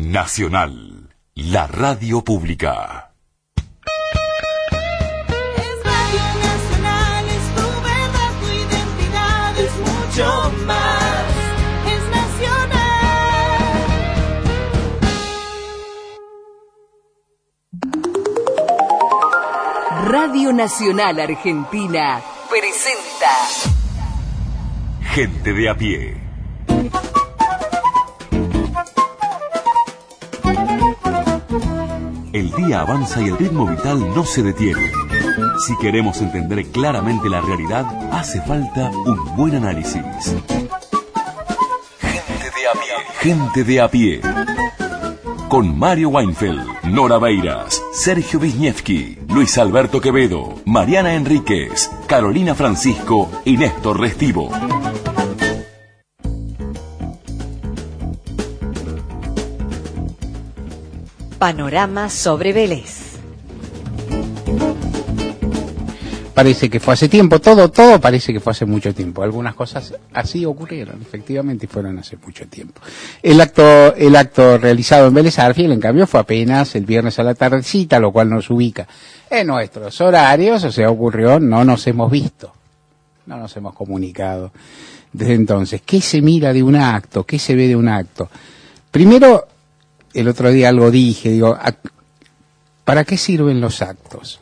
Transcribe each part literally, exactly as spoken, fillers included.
Nacional, la radio pública. Es Radio Nacional, es tu verdad, tu identidad, es mucho más. Es Nacional. Radio Nacional Argentina presenta Gente de a pie. El día avanza y el ritmo vital no se detiene. Si queremos entender claramente la realidad, hace falta un buen análisis. Gente de a pie. Gente de a pie. Con Mario Weinfeld, Nora Beiras, Sergio Wisniewski, Luis Alberto Quevedo, Mariana Enríquez, Carolina Francisco y Néstor Restivo. Panorama sobre Vélez. Parece que fue hace tiempo, todo, todo parece que fue hace mucho tiempo. Algunas cosas así ocurrieron, efectivamente, y fueron hace mucho tiempo. El acto, el acto realizado en Vélez Sarsfield, en cambio, fue apenas el viernes a la tardecita, lo cual nos ubica en nuestros horarios, o sea, ocurrió, no nos hemos visto, no nos hemos comunicado desde entonces. ¿Qué se mira de un acto? ¿Qué se ve de un acto? Primero, el otro día algo dije, digo, ¿para qué sirven los actos?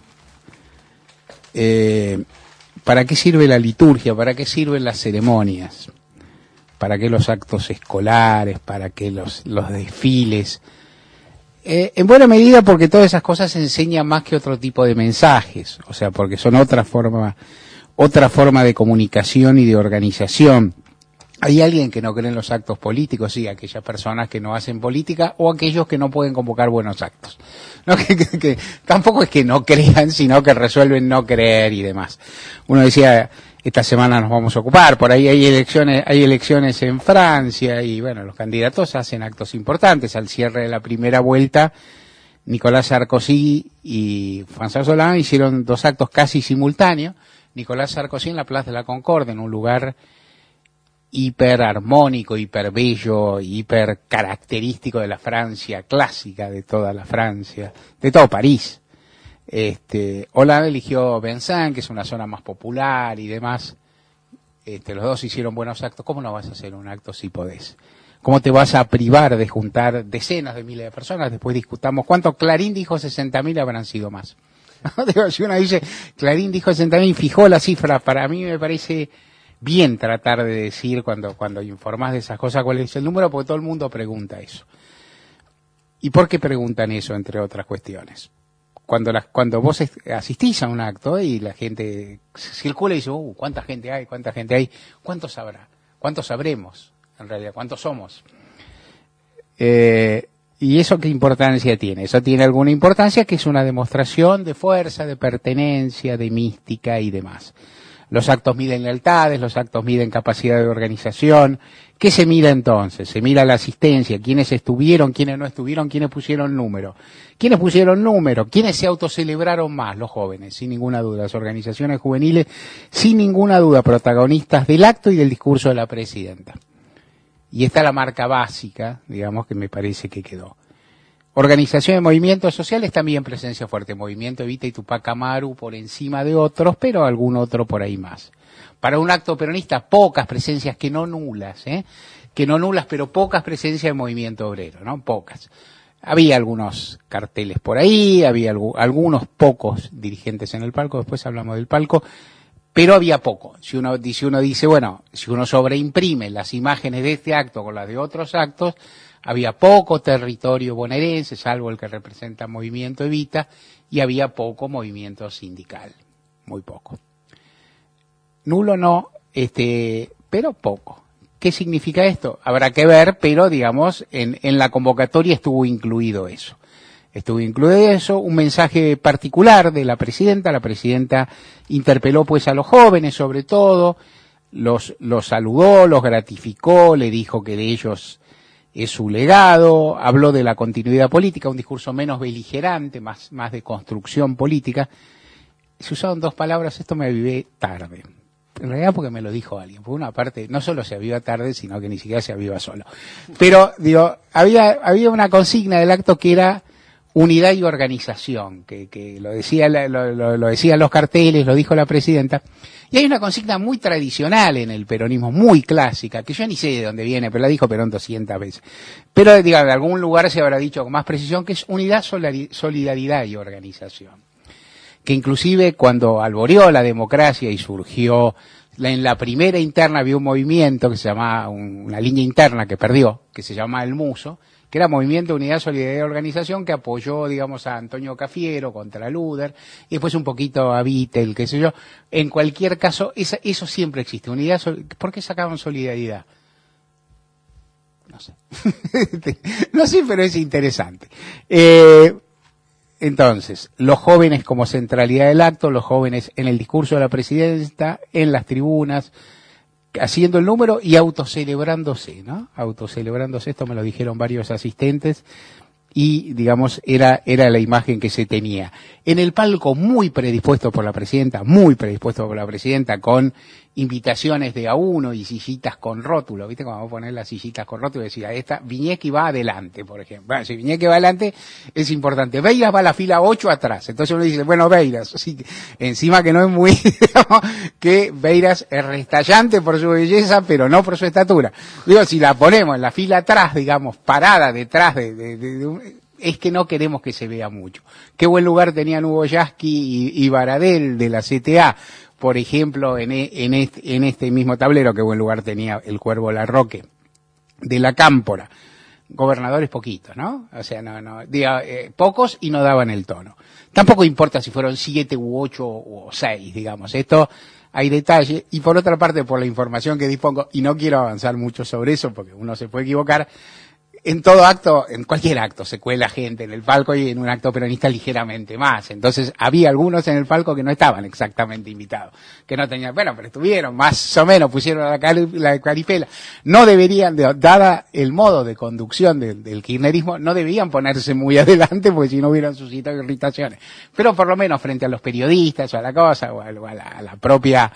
Eh, ¿Para qué sirve la liturgia? ¿Para qué sirven las ceremonias? ¿Para qué los actos escolares? ¿Para qué los, los desfiles? Eh, en buena medida porque todas esas cosas enseñan más que otro tipo de mensajes, o sea, porque son otra forma, otra forma de comunicación y de organización. Hay alguien que no cree en los actos políticos, sí, aquellas personas que no hacen política o aquellos que no pueden convocar buenos actos. No, que, que, que tampoco es que no crean, sino que resuelven no creer y demás. Uno decía, esta semana nos vamos a ocupar, por ahí hay elecciones, hay elecciones en Francia y bueno, los candidatos hacen actos importantes. Al cierre de la primera vuelta, Nicolás Sarkozy y François Hollande hicieron dos actos casi simultáneos. Nicolás Sarkozy en la Plaza de la Concorde, en un lugar hiper armónico, hiper bello, hiper característico de la Francia clásica, de toda la Francia, de todo París. Este, Hollande eligió Vincennes, que es una zona más popular y demás. Este, los dos hicieron buenos actos. ¿Cómo no vas a hacer un acto si podés? ¿Cómo te vas a privar de juntar decenas de miles de personas? Después discutamos cuánto. Clarín dijo sesenta mil, habrán sido más. Digo, si uno dice, Clarín dijo sesenta mil, fijó la cifra, para mí me parece bien tratar de decir cuando, cuando informás de esas cosas cuál es el número, porque todo el mundo pregunta eso. ¿Y por qué preguntan eso, entre otras cuestiones? Cuando las, cuando vos asistís a un acto y la gente circula y dice, uh, ¿cuánta gente hay? ¿Cuánta gente hay? ¿Cuántos habrá? ¿Cuántos sabremos? En realidad, ¿cuántos somos? Eh, ¿Y eso qué importancia tiene? Eso tiene alguna importancia, que es una demostración de fuerza, de pertenencia, de mística y demás. Los actos miden lealtades, los actos miden capacidad de organización. ¿Qué se mira entonces? Se mira la asistencia, quiénes estuvieron, quiénes no estuvieron, quiénes pusieron número. ¿Quiénes pusieron número? ¿Quiénes se autocelebraron más? Los jóvenes, sin ninguna duda. Las organizaciones juveniles, sin ninguna duda, protagonistas del acto y del discurso de la presidenta. Y esta es la marca básica, digamos, que me parece que quedó. Organización de movimientos sociales, también presencia fuerte. Movimiento Evita y Tupac Amaru por encima de otros, pero algún otro por ahí más. Para un acto peronista, pocas presencias, que no nulas, ¿eh? Que no nulas, pero pocas presencias de movimiento obrero, ¿no? Pocas. Había algunos carteles por ahí, había algu- algunos pocos dirigentes en el palco, después hablamos del palco, pero había poco. Si uno, si uno dice, bueno, si uno sobreimprime las imágenes de este acto con las de otros actos, había poco territorio bonaerense, salvo el que representa Movimiento Evita, y había poco movimiento sindical, muy poco. Nulo no, este, pero poco. ¿Qué significa esto? Habrá que ver, pero digamos, en, en la convocatoria estuvo incluido eso. Estuvo incluido eso, un mensaje particular de la presidenta. La presidenta interpeló pues a los jóvenes sobre todo, los, los saludó, los gratificó, le dijo que de ellos es su legado, habló de la continuidad política, un discurso menos beligerante, más, más de construcción política. Se usaron dos palabras, esto me avivé tarde. En realidad porque me lo dijo alguien. Por una parte, no solo se aviva tarde, sino que ni siquiera se aviva solo. Pero, digo, había, había una consigna del acto que era unidad y organización, que, que lo decía, lo, lo, lo decían los carteles, lo dijo la presidenta. Y hay una consigna muy tradicional en el peronismo, muy clásica, que yo ni sé de dónde viene, pero la dijo Perón doscientas veces. Pero, digamos, de algún lugar se habrá dicho con más precisión, que es unidad, solidaridad y organización. Que inclusive cuando alboreó la democracia y surgió, en la primera interna había un movimiento que se llamaba, un, una línea interna que perdió, que se llamaba el Muso, que era Movimiento de Unidad, Solidaridad y Organización, que apoyó, digamos, a Antonio Cafiero contra Luder, y después un poquito a Vittel, qué sé yo. En cualquier caso, esa, eso siempre existe. Unidad, ¿por qué sacaban solidaridad? No sé. No sé, pero es interesante. Eh, entonces, los jóvenes como centralidad del acto, los jóvenes en el discurso de la presidenta, en las tribunas, haciendo el número y autocelebrándose, ¿no? Autocelebrándose, esto me lo dijeron varios asistentes, y, digamos, era, era la imagen que se tenía. En el palco muy predispuesto por la presidenta, muy predispuesto por la presidenta, con invitaciones de a uno y sillitas con rótulo, ¿viste? Cuando vamos a poner las sillitas con rótulo y decir, esta, Viñeski va adelante, por ejemplo. Bueno, si Viñeski va adelante, es importante. Beiras va a la fila ocho atrás. Entonces uno dice, bueno, Beiras, sí, encima que no es muy, digamos, que Beiras es restallante por su belleza, pero no por su estatura. Digo, si la ponemos en la fila atrás, digamos, parada detrás de, de, de, de un, es que no queremos que se vea mucho. Qué buen lugar tenían Hugo Yasky y, y Baradel de la C T A, por ejemplo, en, en, este, en este mismo tablero. Qué buen lugar tenía el Cuervo Larroque de la Cámpora. Gobernadores poquitos, ¿no? O sea, no, no, diga, eh, pocos y no daban el tono. Tampoco importa si fueron siete u ocho o seis, digamos. Esto hay detalle. Y por otra parte, por la información que dispongo, y no quiero avanzar mucho sobre eso porque uno se puede equivocar, en todo acto, en cualquier acto, se cuela gente en el palco, y en un acto peronista ligeramente más. Entonces, había algunos en el palco que no estaban exactamente invitados, que no tenían, bueno, pero estuvieron, más o menos, pusieron la, cari, la caripela. No deberían, de, dada el modo de conducción de, del kirchnerismo, no debían ponerse muy adelante, porque si no hubieran suscitado irritaciones. Pero por lo menos frente a los periodistas, o a la cosa, o a, o a, la, a la propia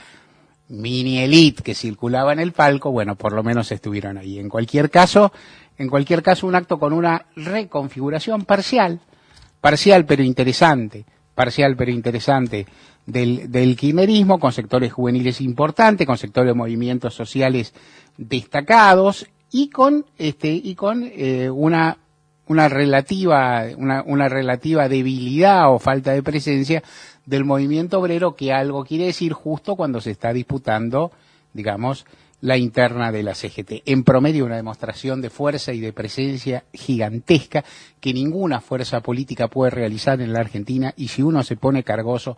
mini elite que circulaba en el palco, bueno, por lo menos estuvieron ahí. En cualquier caso, En cualquier caso, un acto con una reconfiguración parcial, parcial pero interesante, parcial pero interesante del, del kirchnerismo, con sectores juveniles importantes, con sectores de movimientos sociales destacados, y con este y con eh, una una relativa una, una relativa debilidad o falta de presencia del movimiento obrero, que algo quiere decir justo cuando se está disputando, digamos, la interna de la C G T. En promedio, una demostración de fuerza y de presencia gigantesca que ninguna fuerza política puede realizar en la Argentina, y si uno se pone cargoso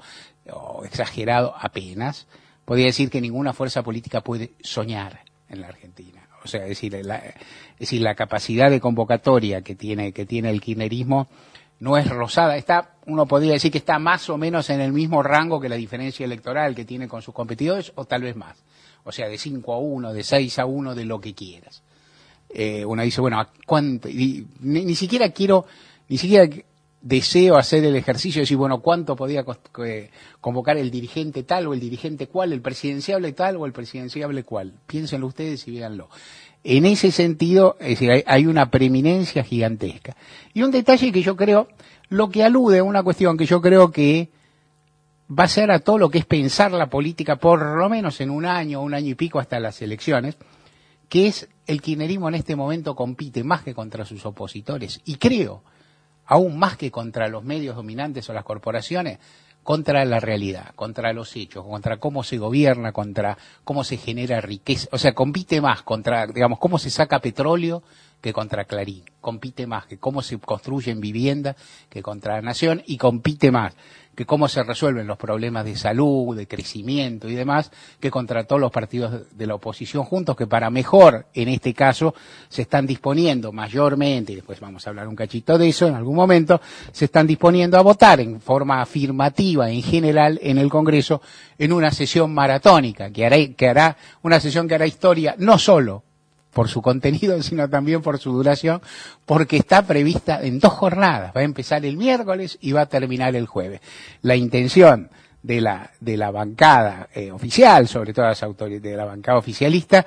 o exagerado, apenas, podría decir que ninguna fuerza política puede soñar en la Argentina. O sea, es decir, la, es decir, la capacidad de convocatoria que tiene, que tiene el kirchnerismo no es rosada. Está, uno podría decir que está más o menos en el mismo rango que la diferencia electoral que tiene con sus competidores, o tal vez más. O sea, de cinco a uno, de seis a uno, de lo que quieras. Eh, uno dice, bueno, ¿a cuánto? Y, ni, ni siquiera quiero, ni siquiera deseo hacer el ejercicio de decir, bueno, ¿cuánto podía eh, convocar el dirigente tal o el dirigente cual, el presidenciable tal o el presidenciable cual? Piénsenlo ustedes y véanlo. En ese sentido, es decir, hay, hay una preeminencia gigantesca. Y un detalle que yo creo, lo que alude a una cuestión que yo creo que va a ser a todo lo que es pensar la política, por lo menos en un año, un año y pico hasta las elecciones, que es el kirchnerismo en este momento compite más que contra sus opositores, y creo, aún más que contra los medios dominantes o las corporaciones, contra la realidad, contra los hechos, contra cómo se gobierna, contra cómo se genera riqueza. O sea, compite más contra, digamos, cómo se saca petróleo que contra Clarín. Compite más que cómo se construyen viviendas que contra la Nación, y compite más que cómo se resuelven los problemas de salud, de crecimiento y demás, que contra todos los partidos de la oposición juntos, que para mejor, en este caso, se están disponiendo mayormente, y después vamos a hablar un cachito de eso en algún momento, se están disponiendo a votar en forma afirmativa en general en el Congreso, en una sesión maratónica, que hará, que hará una sesión que hará historia no solo por su contenido, sino también por su duración, porque está prevista en dos jornadas. Va a empezar el miércoles y va a terminar el jueves. La intención de la de la bancada eh, oficial, sobre todo las autoridades de la bancada oficialista,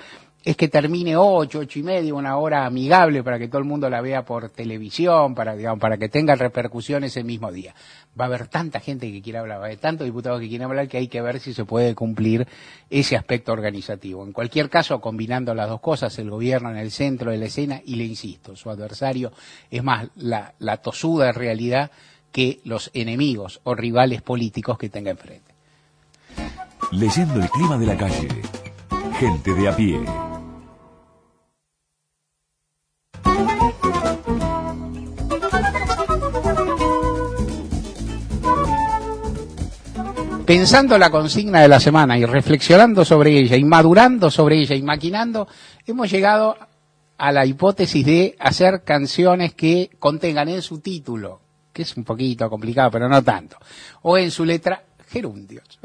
es que termine ocho, ocho y media, una hora amigable para que todo el mundo la vea por televisión, para, digamos, para que tenga repercusiones el mismo día. Va a haber tanta gente que quiere hablar, va a haber tantos diputados que quieren hablar, que hay que ver si se puede cumplir ese aspecto organizativo. En cualquier caso, combinando las dos cosas, el gobierno en el centro de la escena, y le insisto, su adversario es más la, la tosuda realidad que los enemigos o rivales políticos que tenga enfrente. Leyendo el clima de la calle. Gente de a pie. Pensando la consigna de la semana y reflexionando sobre ella y madurando sobre ella y maquinando, hemos llegado a la hipótesis de hacer canciones que contengan en su título, que es un poquito complicado, pero no tanto, o en su letra, gerundios.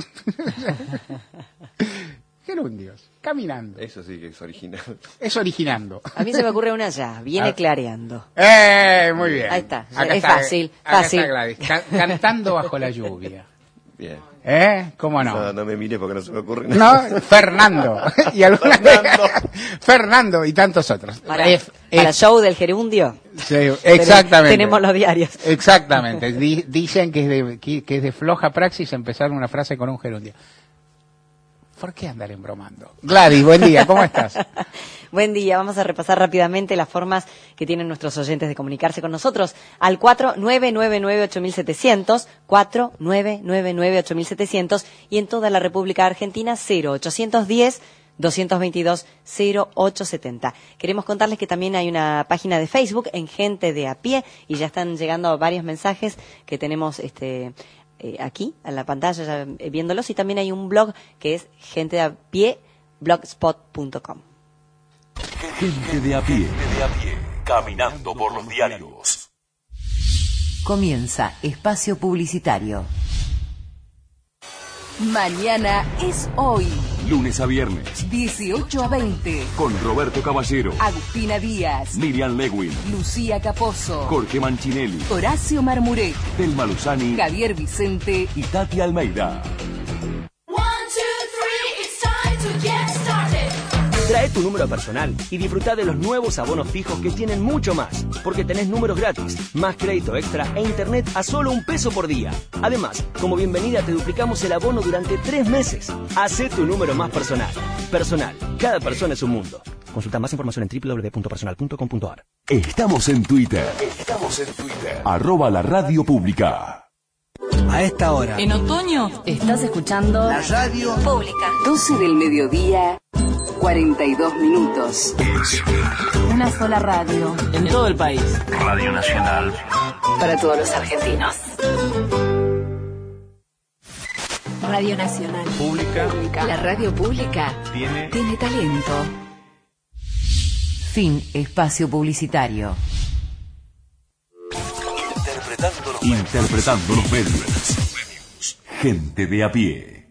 Gerundios, caminando. Eso sí que es original. Es originando. A mí se me ocurre una ya, viene Ah. clareando. ¡Eh! Muy bien. Ahí está, Acá es fácil, acá fácil. está Gladys, ca- cantando bajo la lluvia. Bien. ¿Eh? ¿Cómo no? No, no me mire porque no se me ocurre nada. No, Fernando. y alguna Fernando. Fernando y tantos otros. Para, F- para F- show del gerundio. sí, exactamente. Tenemos los diarios. Exactamente. Di- dicen que es, de, que, que es de floja praxis empezar una frase con un gerundio. ¿Por qué andar embromando? Gladys, buen día, ¿cómo estás? Buen día, vamos a repasar rápidamente las formas que tienen nuestros oyentes de comunicarse con nosotros al cuatro nueve nueve nueve ocho mil setecientos, cuatro nueve nueve nueve ocho mil setecientos y en toda la República Argentina cero ochocientos diez doscientos veintidós cero ocho setenta. Queremos contarles que también hay una página de Facebook en Gente de a Pie y ya están llegando varios mensajes que tenemos este eh, aquí en la pantalla ya, eh, viéndolos, y también hay un blog que es gente de a pie blogspot punto com. Gente de a pie. Gente de a pie. Caminando por los diarios. Comienza espacio publicitario. Mañana es hoy. Lunes a viernes. dieciocho a veinte. Con Roberto Caballero, Agustina Díaz. Miriam Lewin, Lucía Caposo. Jorge Manchinelli, Horacio Marmurek. Telma Luzani Javier Vicente. y Tati Almeida. Trae tu número personal y disfruta de los nuevos abonos fijos que tienen mucho más, porque tenés números gratis, más crédito extra e internet a solo un peso por día. Además, como bienvenida te duplicamos el abono durante tres meses. Hacé tu número más personal. Personal, cada persona es un mundo. Consulta más información en doble u doble u doble u punto personal punto com punto a r. Estamos en Twitter. Estamos en Twitter. Arroba la radio pública. A esta hora. En otoño estás escuchando La radio Pública. doce del mediodía, cuarenta y dos minutos. Una sola radio. En todo el país. Radio Nacional. Para todos los argentinos. Radio Nacional. Pública. La radio pública Tiene. tiene talento. Fin espacio publicitario. Interpretando los, Interpretando los medios. Gente de a pie.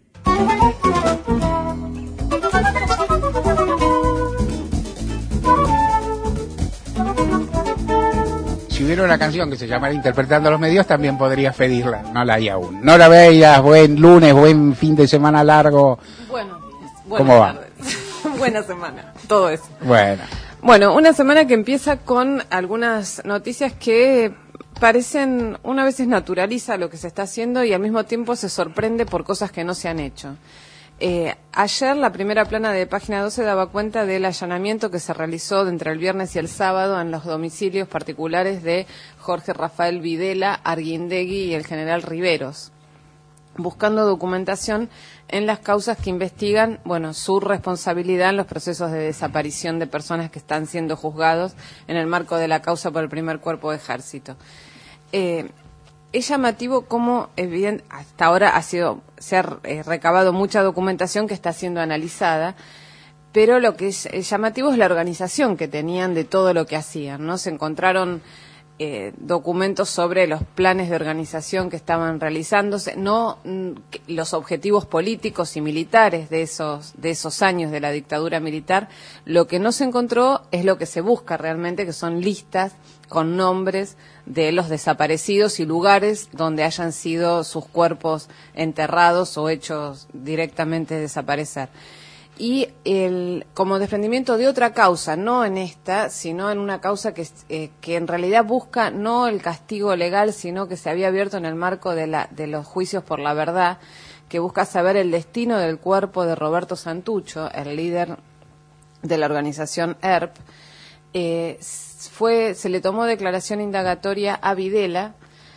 Si hubiera una canción que se llamara Interpretando los Medios, también podrías pedirla. No la hay aún. No la veías. Buen lunes, buen fin de semana largo. Bueno, ¿Cómo va? Buena semana, todo eso. Bueno. Bueno, una semana que empieza con algunas noticias que parecen, una vez naturaliza lo que se está haciendo y al mismo tiempo se sorprende por cosas que no se han hecho. Eh, ayer la primera plana de Página doce daba cuenta del allanamiento que se realizó entre el viernes y el sábado en los domicilios particulares de Jorge Rafael Videla, Arguindegui y el general Riveros, buscando documentación en las causas que investigan, bueno, su responsabilidad en los procesos de desaparición de personas que están siendo juzgados en el marco de la causa por el primer cuerpo de ejército. Eh, es llamativo cómo, evidente, hasta ahora ha sido, se ha eh, recabado mucha documentación que está siendo analizada, pero lo que es, es llamativo es la organización que tenían de todo lo que hacían, ¿no? Se encontraron Eh, documentos sobre los planes de organización que estaban realizándose, no mm, los objetivos políticos y militares de esos de esos años de la dictadura militar. Lo que no se encontró es lo que se busca realmente, que son listas con nombres de los desaparecidos y lugares donde hayan sido sus cuerpos enterrados o hechos directamente desaparecer. y el, como desprendimiento de otra causa, no en esta, sino en una causa que, eh, que en realidad busca no el castigo legal, sino que se había abierto en el marco de, la, de los juicios por la verdad, que busca saber el destino del cuerpo de Roberto Santucho, el líder de la organización E R P. Eh, fue, se le tomó declaración indagatoria a Videla,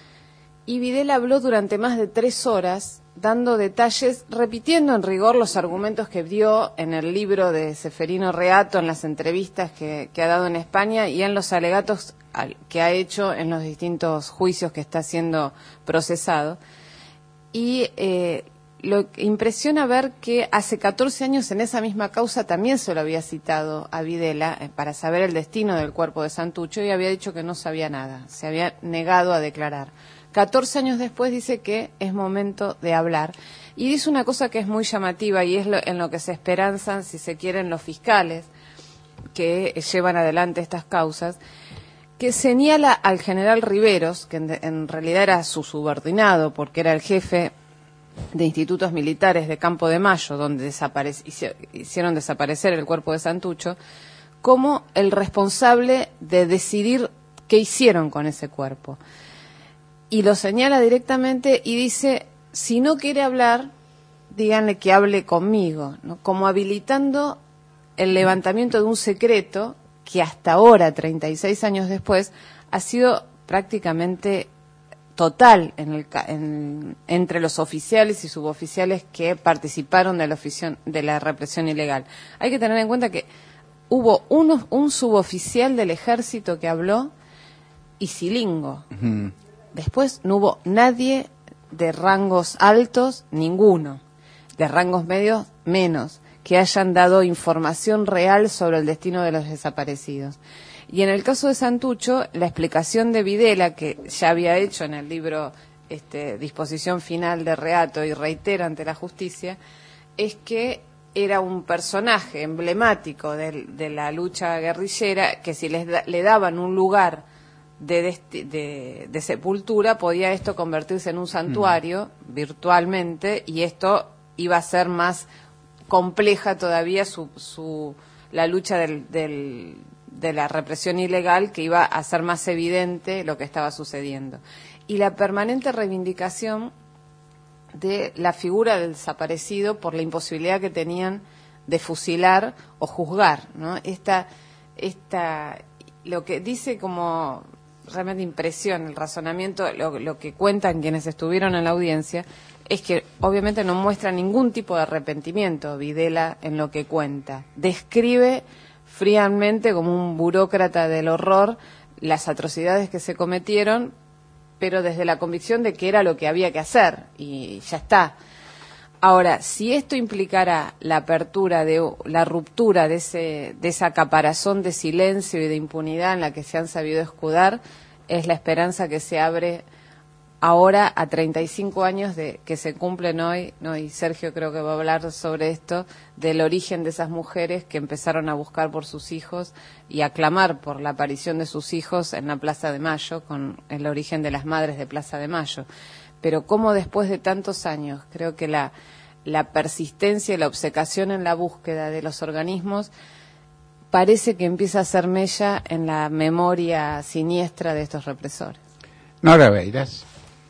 y Videla habló durante más de tres horas, dando detalles, repitiendo en rigor los argumentos que dio en el libro de Ceferino Reato, en las entrevistas que, que ha dado en España y en los alegatos que ha hecho en los distintos juicios que está siendo procesado. Y eh, lo que impresiona ver que hace catorce años en esa misma causa también se lo había citado a Videla eh, para saber el destino del cuerpo de Santucho, y había dicho que no sabía nada, se había negado a declarar. catorce años después dice que es momento de hablar. Y dice una cosa que es muy llamativa, y es lo, en lo que se esperanzan, si se quieren, los fiscales que llevan adelante estas causas, que señala al general Riveros, que en, en realidad era su subordinado, porque era el jefe de institutos militares de Campo de Mayo, donde desaparec- hicieron desaparecer el cuerpo de Santucho, como el responsable de decidir qué hicieron con ese cuerpo. Y lo señala directamente y dice, si no quiere hablar, díganle que hable conmigo, ¿no? Como habilitando el levantamiento de un secreto que hasta ahora, treinta y seis años después, ha sido prácticamente total en el, en, entre los oficiales y suboficiales que participaron de la, oficio, de la represión ilegal. Hay que tener en cuenta que hubo uno, un suboficial del ejército que habló, y Silingo. Uh-huh. Después no hubo nadie de rangos altos, ninguno. De rangos medios, menos, que hayan dado información real sobre el destino de los desaparecidos. Y en el caso de Santucho, la explicación de Videla, que ya había hecho en el libro este, Disposición Final de Reato y reitera ante la justicia, es que era un personaje emblemático de, de la lucha guerrillera, que si les da, le daban un lugar De, de, de, de sepultura, podía esto convertirse en un santuario mm. virtualmente, y esto iba a ser más compleja todavía su, su la lucha del, del, de la represión ilegal, que iba a hacer más evidente lo que estaba sucediendo. Y la permanente reivindicación de la figura del desaparecido por la imposibilidad que tenían de fusilar o juzgar, ¿no? Esta, esta, lo que dice como realmente impresión el razonamiento, lo, lo que cuentan quienes estuvieron en la audiencia, es que obviamente no muestra ningún tipo de arrepentimiento Videla en lo que cuenta. Describe fríamente, como un burócrata del horror, las atrocidades que se cometieron, pero desde la convicción de que era lo que había que hacer, y ya está. Ahora, si esto implicará la apertura, de la ruptura de ese de esa caparazón de silencio y de impunidad en la que se han sabido escudar, es la esperanza que se abre ahora a treinta y cinco años de que se cumplen hoy, ¿no? Y Sergio creo que va a hablar sobre esto, del origen de esas mujeres que empezaron a buscar por sus hijos y a clamar por la aparición de sus hijos en la Plaza de Mayo, con el origen de las madres de Plaza de Mayo. Pero cómo después de tantos años, creo que la, la persistencia y la obcecación en la búsqueda de los organismos parece que empieza a ser mella en la memoria siniestra de estos represores. Nora Beiras.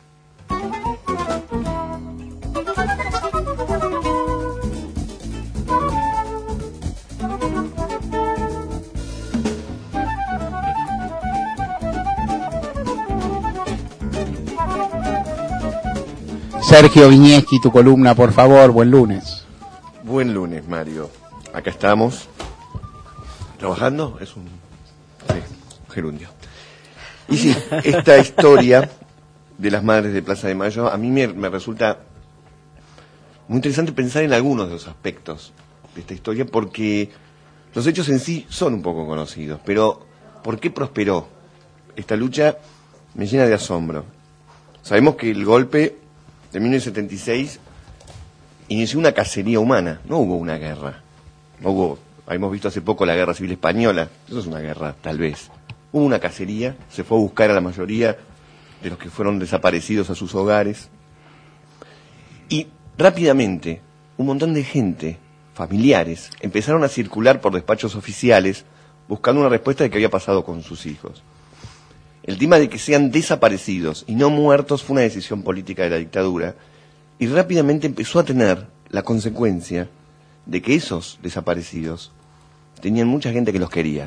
Sergio Viñeski, tu columna, por favor. Buen lunes. Buen lunes, Mario. Acá estamos. ¿Trabajando? Es un sí, gerundio. Y sí, esta historia de las madres de Plaza de Mayo, a mí me, me resulta muy interesante pensar en algunos de los aspectos de esta historia, porque los hechos en sí son un poco conocidos, pero ¿por qué prosperó esta lucha? Me llena de asombro. Sabemos que el golpe de mil novecientos setenta y seis inició una cacería humana, no hubo una guerra. No hubo, hemos visto hace poco la Guerra Civil Española, eso es una guerra, tal vez. Hubo una cacería, se fue a buscar a la mayoría de los que fueron desaparecidos a sus hogares. Y rápidamente, un montón de gente familiares empezaron a circular por despachos oficiales buscando una respuesta de qué había pasado con sus hijos. El tema de que sean desaparecidos y no muertos fue una decisión política de la dictadura y rápidamente empezó a tener la consecuencia de que esos desaparecidos tenían mucha gente que los quería.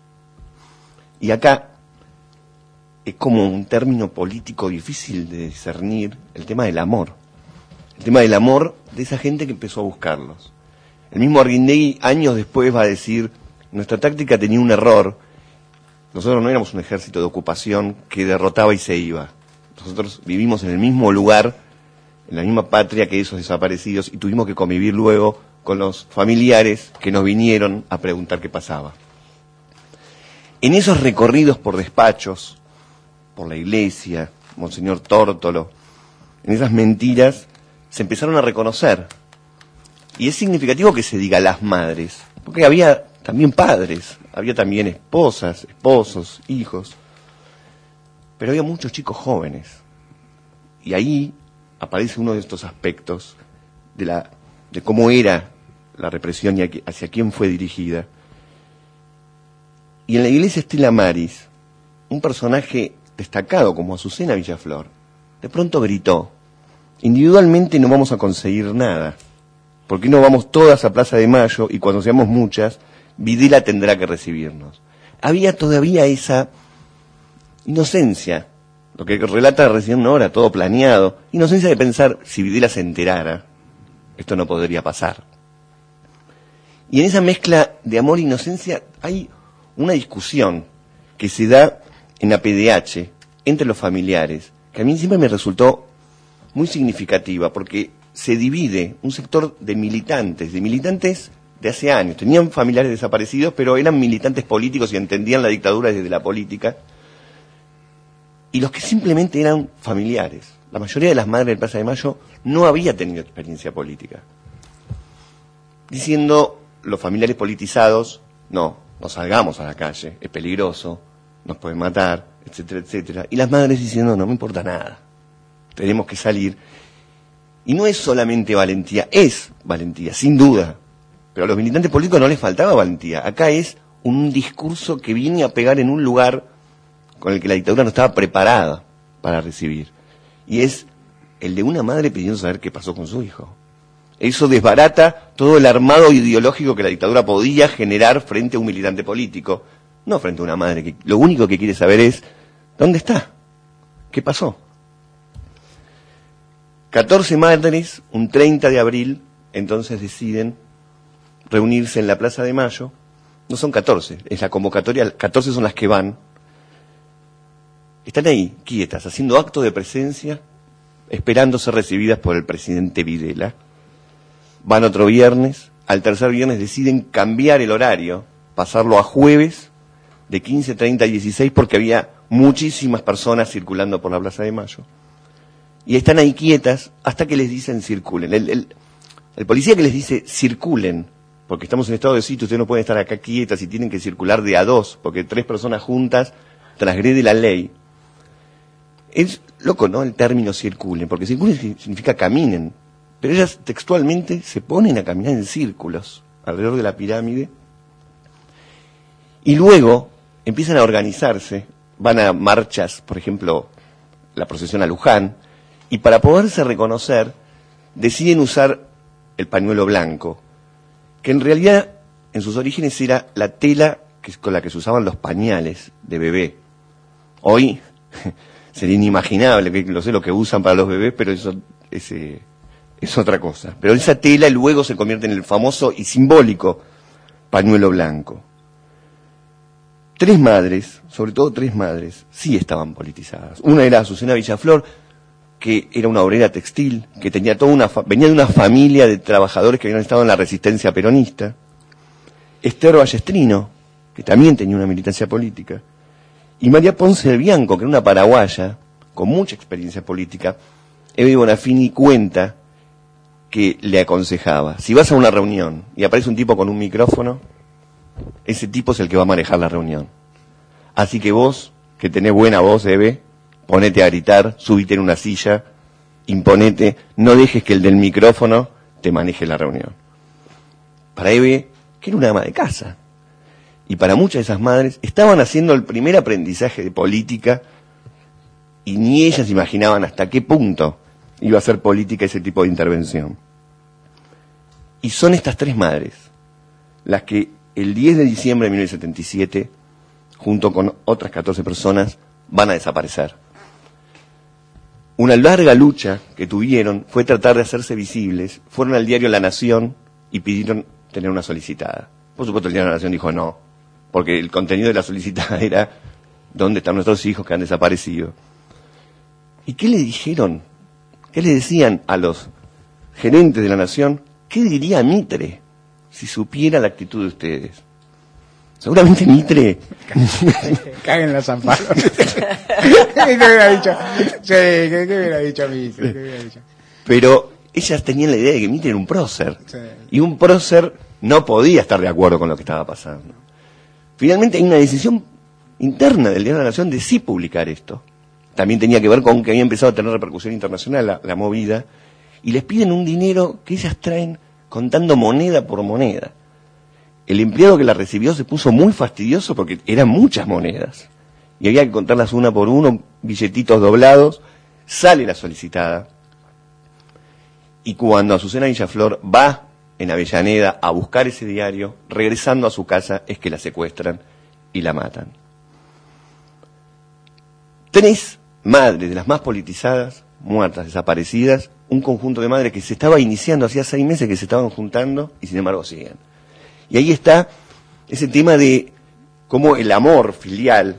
Y acá es como un término político difícil de discernir, el tema del amor. El tema del amor de esa gente que empezó a buscarlos. El mismo Arguindegui años después va a decir, nuestra táctica tenía un error, nosotros no éramos un ejército de ocupación que derrotaba y se iba. Nosotros vivimos en el mismo lugar, en la misma patria que esos desaparecidos y tuvimos que convivir luego con los familiares que nos vinieron a preguntar qué pasaba. En esos recorridos por despachos, por la iglesia, Monseñor Tórtolo, en esas mentiras se empezaron a reconocer. Y es significativo que se diga las madres, porque había también padres, había también esposas, esposos, hijos, pero había muchos chicos jóvenes. Y ahí aparece uno de estos aspectos de, la, de cómo era la represión y hacia quién fue dirigida. Y en la iglesia Stella Maris, un personaje destacado como Azucena Villaflor, de pronto gritó, individualmente no vamos a conseguir nada, ¿por qué no vamos todas a Plaza de Mayo y cuando seamos muchas, Videla tendrá que recibirnos? Había todavía esa inocencia, lo que relata recién Nora, todo planeado, inocencia de pensar, si Videla se enterara, esto no podría pasar. Y en esa mezcla de amor e inocencia hay una discusión que se da en la P D H entre los familiares, que a mí siempre me resultó muy significativa, porque se divide un sector de militantes, de militantes de hace años, tenían familiares desaparecidos, pero eran militantes políticos y entendían la dictadura desde la política, y los que simplemente eran familiares. La mayoría de las madres de Plaza de Mayo no había tenido experiencia política. Diciendo, los familiares politizados, no, no salgamos a la calle, es peligroso, nos pueden matar, etcétera, etcétera. Y las madres diciendo, no me importa nada, tenemos que salir. Y no es solamente valentía, es valentía, sin duda. Pero a los militantes políticos no les faltaba valentía. Acá es un discurso que viene a pegar en un lugar con el que la dictadura no estaba preparada para recibir. Y es el de una madre pidiendo saber qué pasó con su hijo. Eso desbarata todo el armado ideológico que la dictadura podía generar frente a un militante político. No frente a una madre que lo único que quiere saber es, ¿dónde está? ¿Qué pasó? catorce madres, un treinta de abril, entonces deciden reunirse en la Plaza de Mayo. No son catorce, es la convocatoria, catorce son las que van. Están ahí, quietas, haciendo acto de presencia, esperando ser recibidas por el presidente Videla. Van otro viernes, al tercer viernes deciden cambiar el horario, pasarlo a jueves, de quince treinta a dieciséis, porque había muchísimas personas circulando por la Plaza de Mayo. Y están ahí quietas hasta que les dicen circulen. El, el, el policía que les dice circulen, porque estamos en estado de sitio, ustedes no pueden estar acá quietas y tienen que circular de a dos, porque tres personas juntas transgrede la ley. Es loco, ¿no? El término circulen, porque circulen significa caminen, pero ellas textualmente se ponen a caminar en círculos alrededor de la pirámide y luego empiezan a organizarse, van a marchas, por ejemplo, la procesión a Luján, y para poderse reconocer deciden usar el pañuelo blanco, que en realidad en sus orígenes era la tela que, con la que se usaban los pañales de bebé. Hoy sería inimaginable, que lo sé lo que usan para los bebés, pero eso es, eh, es otra cosa. Pero esa tela luego se convierte en el famoso y simbólico pañuelo blanco. Tres madres, sobre todo tres madres, sí estaban politizadas. Una era Azucena Villaflor, que era una obrera textil, que tenía toda una fa- venía de una familia de trabajadores que habían estado en la resistencia peronista. Esther Ballestrino, que también tenía una militancia política. Y María Ponce del Bianco, que era una paraguaya con mucha experiencia política. Eva Bonafini cuenta que le aconsejaba, si vas a una reunión y aparece un tipo con un micrófono, ese tipo es el que va a manejar la reunión. Así que vos, que tenés buena voz, Eve, ponete a gritar, subite en una silla, imponete, no dejes que el del micrófono te maneje la reunión. para Eve, que era una ama de casa. Y para muchas de esas madres estaban haciendo el primer aprendizaje de política y ni ellas imaginaban hasta qué punto iba a ser política ese tipo de intervención. Y son estas tres madres las que el diez de diciembre de mil novecientos setenta y siete, junto con otras catorce personas, van a desaparecer. Una larga lucha que tuvieron fue tratar de hacerse visibles. Fueron al diario La Nación y pidieron tener una solicitada. Por supuesto el diario La Nación dijo no, porque el contenido de la solicitada era ¿dónde están nuestros hijos que han desaparecido? ¿Y qué le dijeron? ¿Qué le decían a los gerentes de La Nación? ¿Qué diría Mitre si supiera la actitud de ustedes? Seguramente Mitre caguen las amparos. ¿Qué hubiera dicho? Sí, ¿qué, qué hubiera dicho Mitre? ¿Qué hubiera dicho? Pero ellas tenían la idea de que Mitre era un prócer. Sí. Y un prócer no podía estar de acuerdo con lo que estaba pasando. Finalmente hay una decisión interna del Diario de la Nación de sí publicar esto. También tenía que ver con que había empezado a tener repercusión internacional la, la movida. Y les piden un dinero que ellas traen contando moneda por moneda. El empleado que la recibió se puso muy fastidioso porque eran muchas monedas. Y había que contarlas una por uno, billetitos doblados. Sale la solicitada. Y cuando Azucena Villaflor va en Avellaneda a buscar ese diario, regresando a su casa, es que la secuestran y la matan. Tres madres de las más politizadas, muertas, desaparecidas, un conjunto de madres que se estaba iniciando hacía seis meses que se estaban juntando y sin embargo siguen. Y ahí está ese tema de cómo el amor filial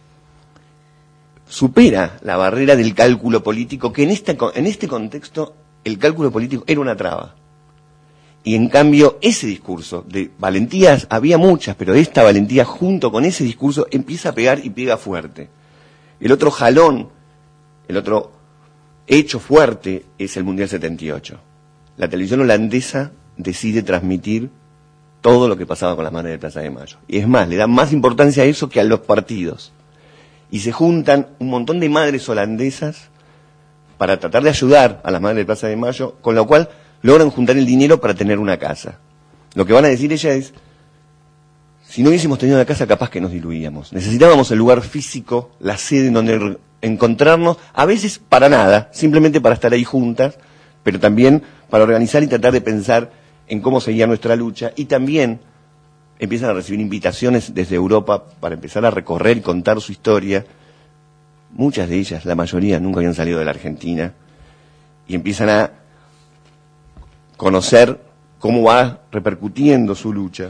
supera la barrera del cálculo político, que en este, en este contexto el cálculo político era una traba. Y en cambio ese discurso de valentías había muchas, pero esta valentía junto con ese discurso empieza a pegar y pega fuerte. El otro jalón, el otro hecho fuerte es el Mundial setenta y ocho. La televisión holandesa decide transmitir todo lo que pasaba con las madres de Plaza de Mayo. Y es más, le dan más importancia a eso que a los partidos. Y se juntan un montón de madres holandesas para tratar de ayudar a las madres de Plaza de Mayo, con lo cual logran juntar el dinero para tener una casa. Lo que van a decir ellas es, si no hubiésemos tenido una casa, capaz que nos diluíamos. Necesitábamos el lugar físico, la sede en donde encontrarnos, a veces para nada, simplemente para estar ahí juntas, pero también para organizar y tratar de pensar en cómo seguía nuestra lucha, y también empiezan a recibir invitaciones desde Europa para empezar a recorrer y contar su historia. Muchas de ellas, la mayoría, nunca habían salido de la Argentina, y empiezan a conocer cómo va repercutiendo su lucha.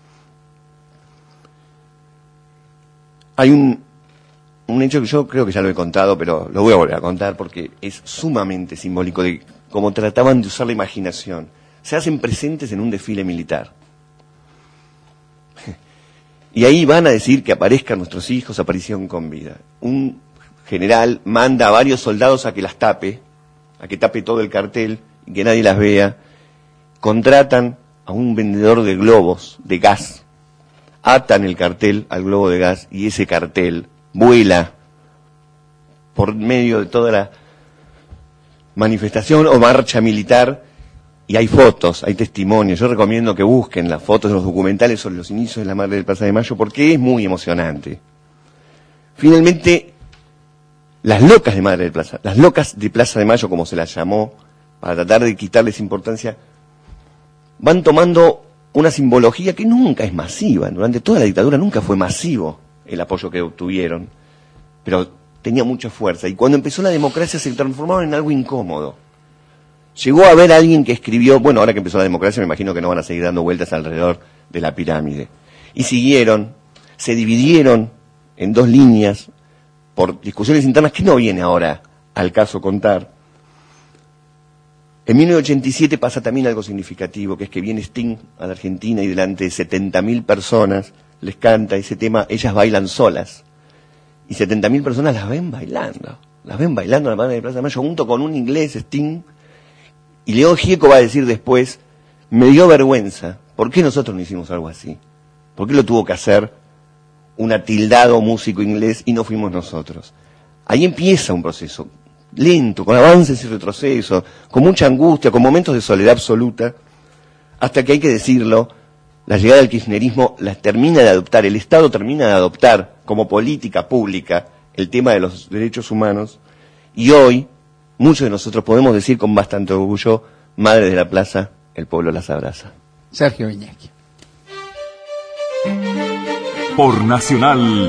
Hay un, un hecho que yo creo que ya lo he contado, pero lo voy a volver a contar porque es sumamente simbólico de cómo trataban de usar la imaginación. Se hacen presentes en un desfile militar. Y ahí van a decir que aparezcan nuestros hijos, aparición con vida. Un general manda a varios soldados a que las tape, a que tape todo el cartel y que nadie las vea. Contratan a un vendedor de globos, de gas. Atan el cartel al globo de gas y ese cartel vuela por medio de toda la manifestación o marcha militar. Y hay fotos, hay testimonios. Yo recomiendo que busquen las fotos de los documentales sobre los inicios de la Madre de Plaza de Mayo porque es muy emocionante. Finalmente, las locas de Madre de Plaza, las locas de Plaza de Mayo, como se las llamó, para tratar de quitarles importancia, van tomando una simbología que nunca es masiva. Durante toda la dictadura nunca fue masivo el apoyo que obtuvieron, pero tenía mucha fuerza. Y cuando empezó la democracia se transformaron en algo incómodo. Llegó a haber alguien que escribió, bueno, ahora que empezó la democracia me imagino que no van a seguir dando vueltas alrededor de la pirámide. Y siguieron, se dividieron en dos líneas por discusiones internas que no viene ahora al caso contar. En mil novecientos ochenta y siete pasa también algo significativo, que es que viene Sting a la Argentina y delante de setenta mil personas les canta ese tema, ellas bailan solas. Y setenta mil personas las ven bailando, las ven bailando en la Madre de Plaza de Mayo junto con un inglés, Sting. Y León Gieco va a decir después, me dio vergüenza, ¿por qué nosotros no hicimos algo así? ¿Por qué lo tuvo que hacer un atildado músico inglés y no fuimos nosotros? Ahí empieza un proceso lento, con avances y retrocesos, con mucha angustia, con momentos de soledad absoluta, hasta que hay que decirlo, la llegada del kirchnerismo las termina de adoptar, el Estado termina de adoptar como política pública el tema de los derechos humanos, y hoy muchos de nosotros podemos decir con bastante orgullo, Madres de la Plaza, el pueblo las abraza. Sergio Viñeschi. Por Nacional,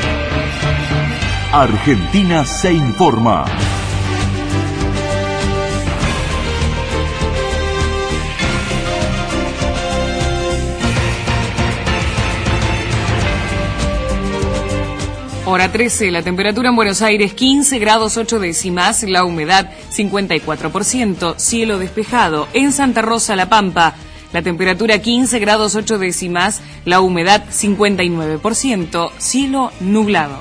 Argentina se informa. Hora trece, la temperatura en Buenos Aires quince grados ocho décimas, la humedad cincuenta y cuatro por ciento, cielo despejado. En Santa Rosa, La Pampa, la temperatura quince grados ocho décimas, la humedad cincuenta y nueve por ciento, cielo nublado.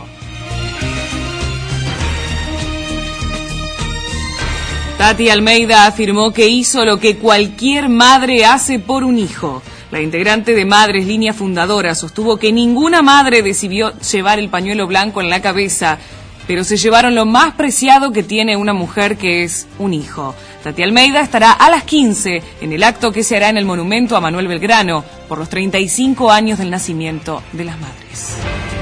Tati Almeida afirmó que hizo lo que cualquier madre hace por un hijo. La integrante de Madres Línea Fundadora sostuvo que ninguna madre decidió llevar el pañuelo blanco en la cabeza, pero se llevaron lo más preciado que tiene una mujer, que es un hijo. Tati Almeida estará a las quince en el acto que se hará en el monumento a Manuel Belgrano por los treinta y cinco años del nacimiento de las madres.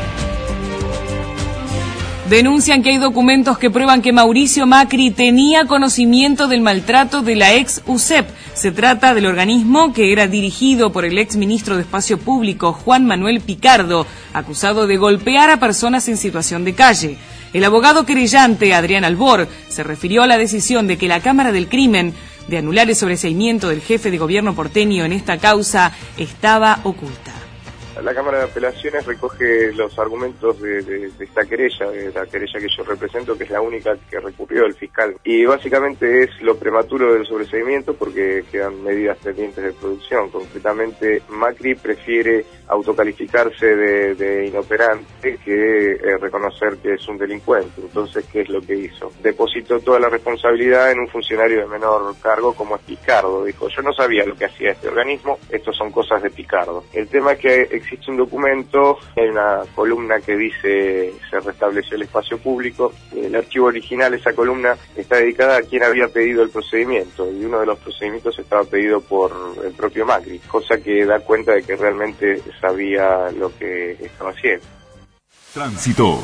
Denuncian que hay documentos que prueban que Mauricio Macri tenía conocimiento del maltrato de la ex U S E P. Se trata del organismo que era dirigido por el ex ministro de Espacio Público, Juan Manuel Picardo, acusado de golpear a personas en situación de calle. El abogado querellante, Adrián Albor, se refirió a la decisión de que la Cámara del Crimen de anular el sobreseimiento del jefe de gobierno porteño en esta causa estaba oculta. La Cámara de Apelaciones recoge los argumentos de, de, de esta querella, de la querella que yo represento, que es la única que recurrió el fiscal. Y básicamente es lo prematuro del sobreseimiento porque quedan medidas pendientes de producción. Concretamente, Macri prefiere autocalificarse de, de inoperante que eh, reconocer que es un delincuente. Entonces, ¿qué es lo que hizo? Depositó toda la responsabilidad en un funcionario de menor cargo como es Picardo. Dijo, yo no sabía lo que hacía este organismo, esto son cosas de Picardo. El tema es que existe un documento, hay una columna que dice se restableció el espacio público. El archivo original, esa columna, está dedicada a quien había pedido el procedimiento, y uno de los procedimientos estaba pedido por el propio Macri, cosa que da cuenta de que realmente sabía lo que estaba haciendo. Tránsito.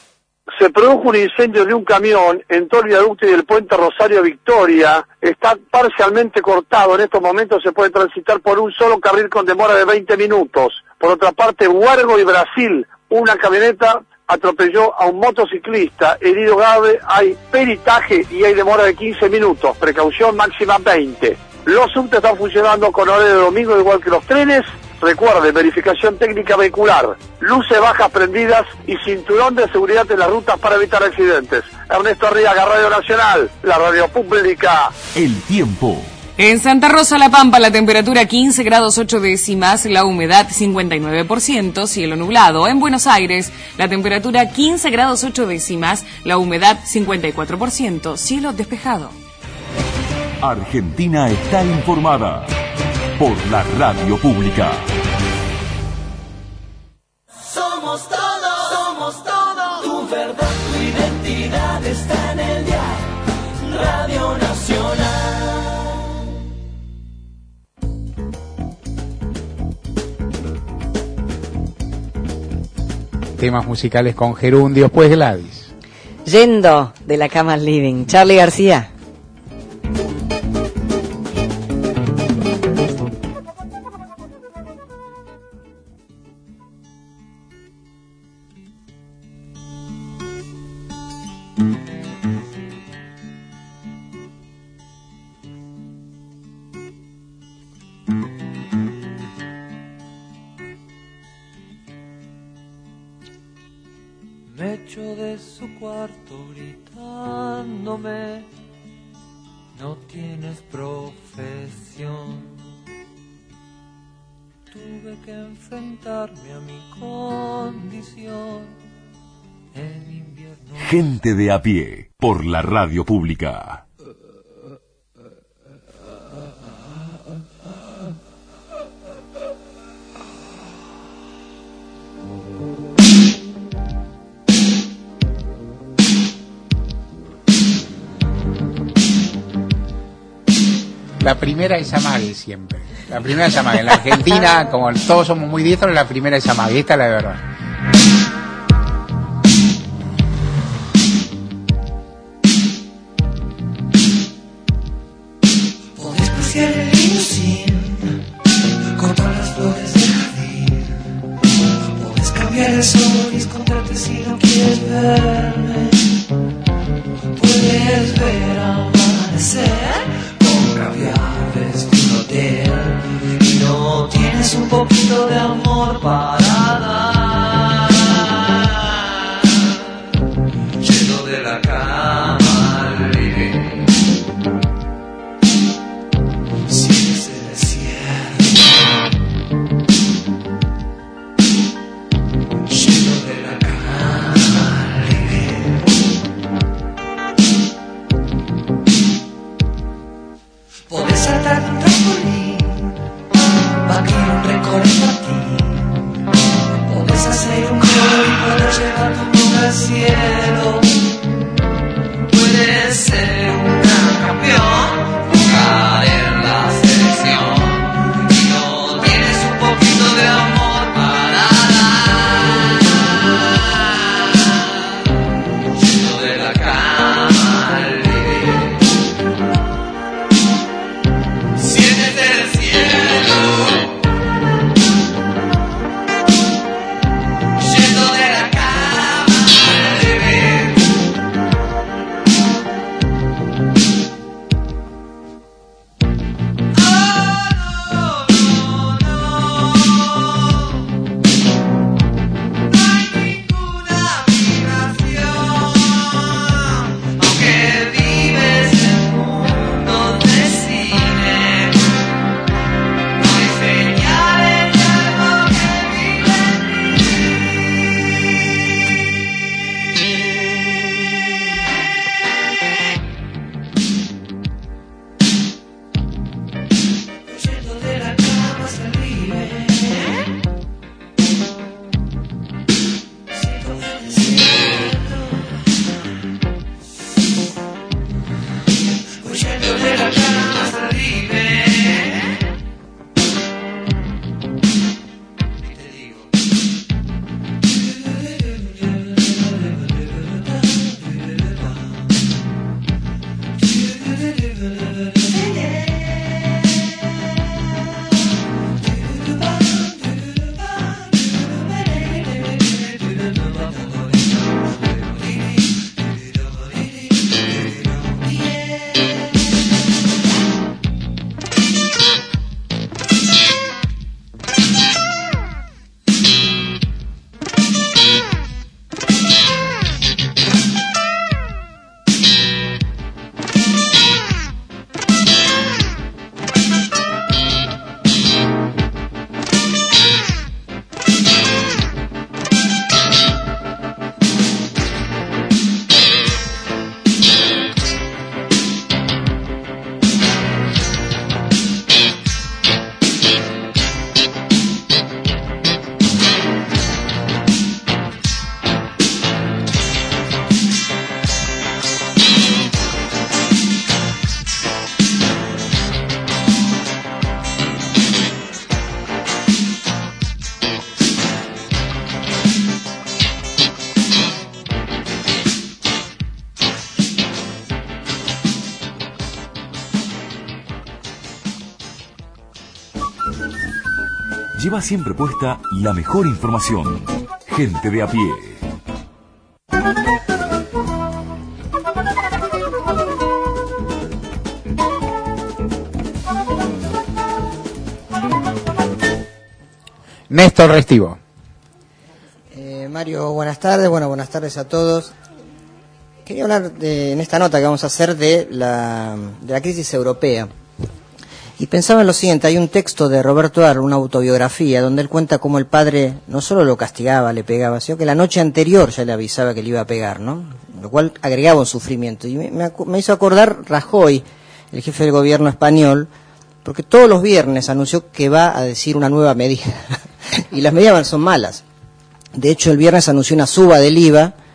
Se produjo un incendio de un camión en todo el viaducto y del puente Rosario Victoria. Está parcialmente cortado. En estos momentos se puede transitar por un solo carril con demora de veinte minutos. Por otra parte, Huargo y Brasil, una camioneta atropelló a un motociclista, herido grave, hay peritaje y hay demora de quince minutos. Precaución máxima veinte. Los subtes están funcionando con horario de domingo igual que los trenes. Recuerde, verificación técnica vehicular, luces bajas prendidas y cinturón de seguridad en las rutas para evitar accidentes. Ernesto Arriaga, Radio Nacional, la radio pública. El tiempo. En Santa Rosa, La Pampa, la temperatura quince grados ocho décimas, la humedad cincuenta y nueve por ciento, cielo nublado. En Buenos Aires, la temperatura quince grados ocho décimas, la humedad cincuenta y cuatro por ciento, cielo despejado. Argentina está informada por la radio pública. Somos todo, somos todo. Tu verdad, tu identidad está en el dial. Radio Nacional. Temas musicales con gerundios, pues Gladys. Yendo de la cama al living. Charly García. Me echo de su cuarto gritándome, no tienes profesión. Tuve que enfrentarme a mi condición en invierno. Gente de a pie, por la radio pública. La primera es amague siempre. La primera es amague. En la Argentina, como todos somos muy diestros, la primera es amague. Esta es la de verdad. Podés pasear el limusín, cortar las flores del jardín. Podés cambiar el sol y esconderte si no quieres verme. Puedes ver amanecer con caviar desde un hotel. Y no tienes un poquito de amor para dar. Yendo de la cama al living. Sientes el desierto. Yendo de la cama al living. Podés saltar de un trampolín, batir un récord en patín. Podés hacer un gol y poder llevar tu boca al cielo. Puedes ser un gran campeón, jugar en la selección. Y no tienes un poquito de amor para dar. Yendo de la cama al living. Siéntete el cielo. Yendo de la cama al living. Aunque vives en mundos de cine, no hay señales de algo que vive en mí. Yendo de la cama hasta el living. Siento el cielo. Huyendo de la cama hasta el living. Y te digo. Lleva siempre puesta la mejor información. Gente de a pie. Néstor Restivo. Eh, Mario, buenas tardes. Bueno, buenas tardes a todos. Quería hablar de, en esta nota que vamos a hacer de la, de la crisis europea. Y pensaba en lo siguiente, hay un texto de Roberto Ar, una autobiografía, donde él cuenta cómo el padre no solo lo castigaba, le pegaba, sino que la noche anterior ya le avisaba que le iba a pegar, ¿no? Lo cual agregaba un sufrimiento. Y me, me, me hizo acordar Rajoy, el jefe del gobierno español, porque todos los viernes anunció que va a decir una nueva medida. Y las medidas son malas. De hecho, el viernes anunció una suba del I V A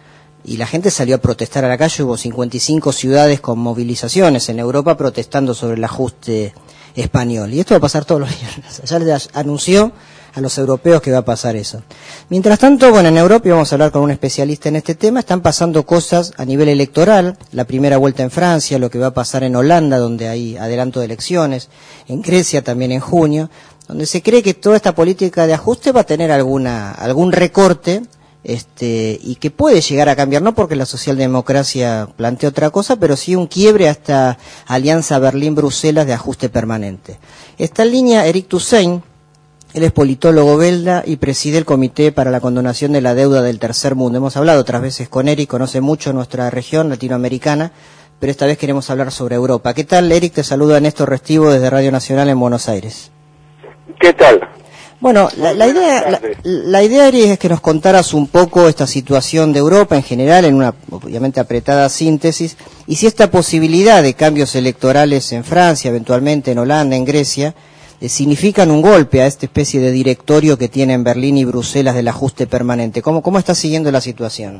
y la gente salió a protestar a la calle. Hubo cincuenta y cinco ciudades con movilizaciones en Europa protestando sobre el ajuste español. Y esto va a pasar todos los viernes. Ya les anunció a los europeos que va a pasar eso. Mientras tanto, bueno, en Europa, y vamos a hablar con un especialista en este tema, están pasando cosas a nivel electoral, la primera vuelta en Francia, lo que va a pasar en Holanda, donde hay adelanto de elecciones, en Grecia también en junio, donde se cree que toda esta política de ajuste va a tener alguna algún recorte, este y que puede llegar a cambiar, no porque la socialdemocracia plantea otra cosa, pero sí un quiebre a esta alianza Berlín-Bruselas de ajuste permanente. Está en línea Eric Toussaint. Él es politólogo belga y preside el Comité para la Condonación de la Deuda del Tercer Mundo. Hemos hablado otras veces con Eric, conoce mucho nuestra región latinoamericana, pero esta vez queremos hablar sobre Europa. ¿Qué tal, Eric? Te saluda Néstor Restivo desde Radio Nacional en Buenos Aires. ¿Qué tal? Bueno, la, la idea, la, la idea, Eric, es que nos contaras un poco esta situación de Europa en general, en una obviamente apretada síntesis, y si esta posibilidad de cambios electorales en Francia, eventualmente en Holanda, en Grecia, eh, significan un golpe a esta especie de directorio que tienen Berlín y Bruselas del ajuste permanente. ¿Cómo, cómo está siguiendo la situación?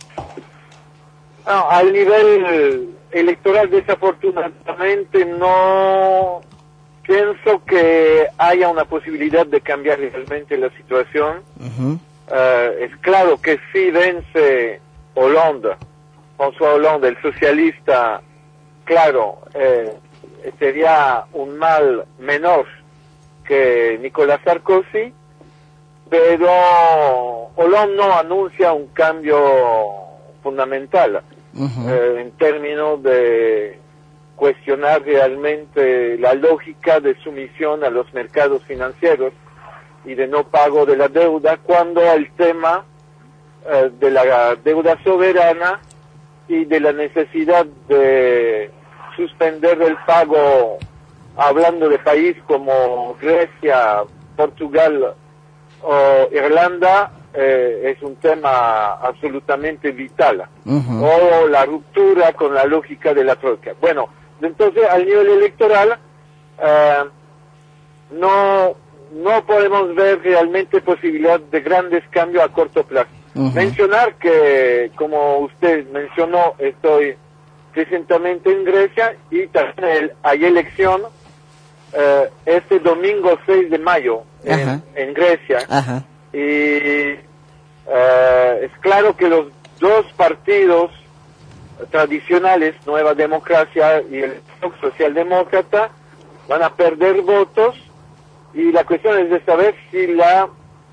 No, al nivel electoral, desafortunadamente, no pienso que haya una posibilidad de cambiar realmente la situación. Uh-huh. Uh, es claro que si vence Hollande, François Hollande, el socialista, claro, eh, sería un mal menor que Nicolas Sarkozy, pero Hollande no anuncia un cambio fundamental uh-huh. eh, en términos de cuestionar realmente la lógica de sumisión a los mercados financieros y de no pago de la deuda, cuando el tema eh, de la deuda soberana y de la necesidad de suspender el pago, hablando de países como Grecia, Portugal o Irlanda, eh, es un tema absolutamente vital. Uh-huh. O la ruptura con la lógica de la troika. Bueno, entonces al nivel electoral eh, no no podemos ver realmente posibilidad de grandes cambios a corto plazo. Uh-huh. Mencionar que, como usted mencionó, estoy presentemente en Grecia y también el, hay elección eh, este domingo seis de mayo en, en Grecia. Uh-huh. Y eh, es claro que los dos partidos tradicionales, Nueva Democracia y el Socialdemócrata, van a perder votos, y la cuestión es de saber si la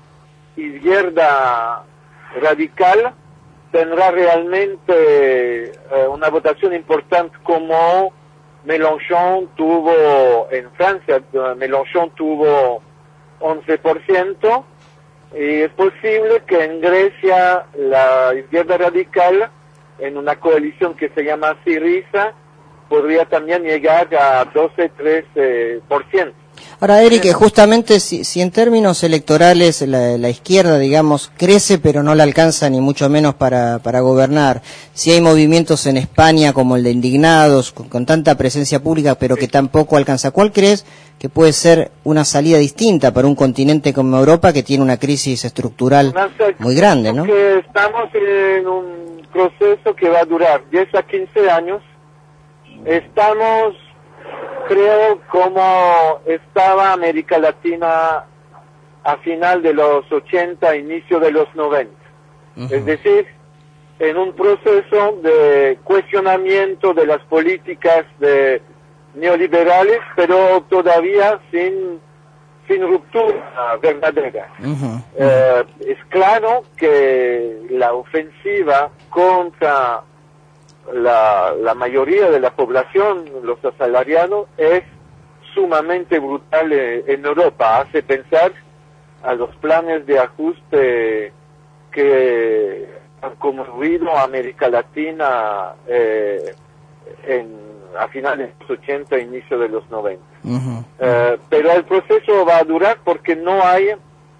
izquierda radical tendrá realmente eh, una votación importante como Mélenchon tuvo en Francia. Mélenchon tuvo once por ciento, y es posible que en Grecia la izquierda radical, en una coalición que se llama Syriza, podría también llegar a doce a trece por ciento. Ahora, Eric, justamente si, si en términos electorales la, la izquierda, digamos, crece pero no la alcanza ni mucho menos para, para gobernar, si hay movimientos en España como el de Indignados, con, con tanta presencia pública pero que tampoco alcanza, ¿cuál crees que puede ser una salida distinta para un continente como Europa que tiene una crisis estructural muy grande, ¿no? Que estamos en un proceso que va a durar diez a quince años. Estamos, creo, como estaba América Latina a final de los ochenta, inicio de los noventa. Uh-huh. Es decir, en un proceso de cuestionamiento de las políticas de neoliberales, pero todavía sin sin ruptura verdadera. Uh-huh. Uh-huh. Eh, es claro que la ofensiva contra La, la mayoría de la población, los asalariados, es sumamente brutal en Europa. Hace pensar a los planes de ajuste que han conmovido a América Latina eh, en, a finales de los ochenta, inicio de los noventa. Uh-huh. Eh, pero el proceso va a durar porque no hay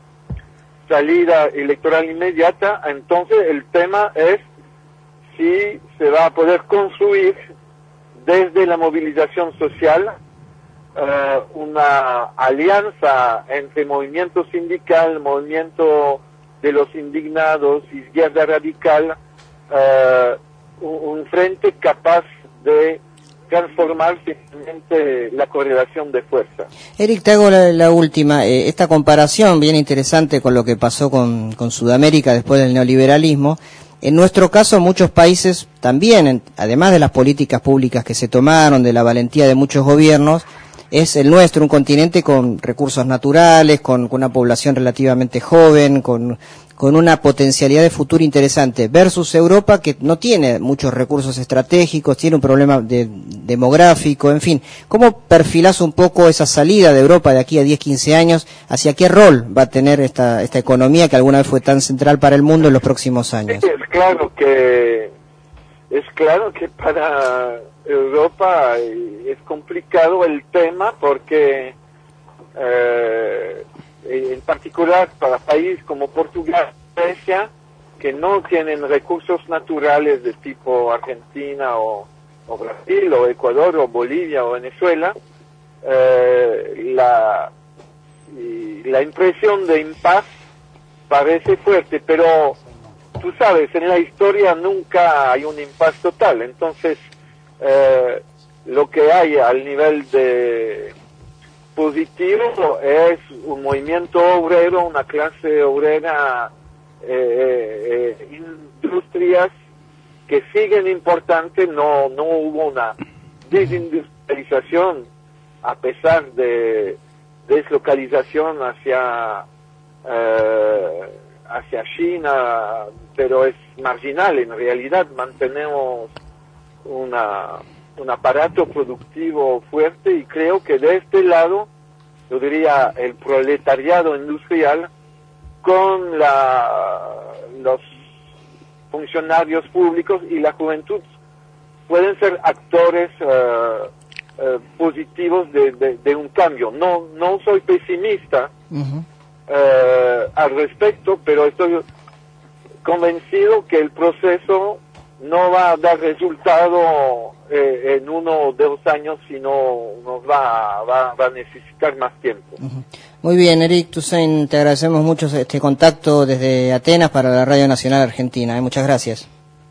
salida electoral inmediata. Entonces el tema es si se va a poder construir desde la movilización social uh, una alianza entre movimiento sindical, movimiento de los indignados, izquierda radical, uh, un, un frente capaz de transformar finalmente la correlación de fuerza. Eric, te hago la, la última. Eh, esta comparación bien interesante con lo que pasó con, con Sudamérica después del neoliberalismo. En nuestro caso, muchos países también, en, además de las políticas públicas que se tomaron, de la valentía de muchos gobiernos, es el nuestro, un continente con recursos naturales, con, con una población relativamente joven, con, con una potencialidad de futuro interesante, versus Europa, que no tiene muchos recursos estratégicos, tiene un problema de, demográfico, en fin. ¿Cómo perfilás un poco esa salida de Europa de aquí a diez, quince años? ¿Hacia qué rol va a tener esta, esta economía que alguna vez fue tan central para el mundo en los próximos años? Es claro que, es claro que para Europa es complicado el tema porque eh, en particular para países como Portugal, Grecia, que no tienen recursos naturales de tipo Argentina o, o Brasil o Ecuador o Bolivia o Venezuela, eh, la, y la impresión de impas parece fuerte, pero tú sabes, en la historia nunca hay un impas total, entonces Eh, lo que hay al nivel de positivo es un movimiento obrero, una clase obrera, eh, eh, industrias que siguen importantes, no, no hubo una desindustrialización a pesar de deslocalización hacia, eh, hacia China, pero es marginal, en realidad mantenemos una un aparato productivo fuerte y creo que de este lado, yo diría, el proletariado industrial con la, los funcionarios públicos y la juventud pueden ser actores uh, uh, positivos de, de, de un cambio. No, no soy pesimista uh-huh. uh, al respecto, pero estoy convencido que el proceso no va a dar resultado eh, en uno o dos años, sino nos va, va, va a necesitar más tiempo. Uh-huh. Muy bien, Eric Toussaint, te agradecemos mucho este contacto desde Atenas para la Radio Nacional Argentina. Eh, muchas gracias.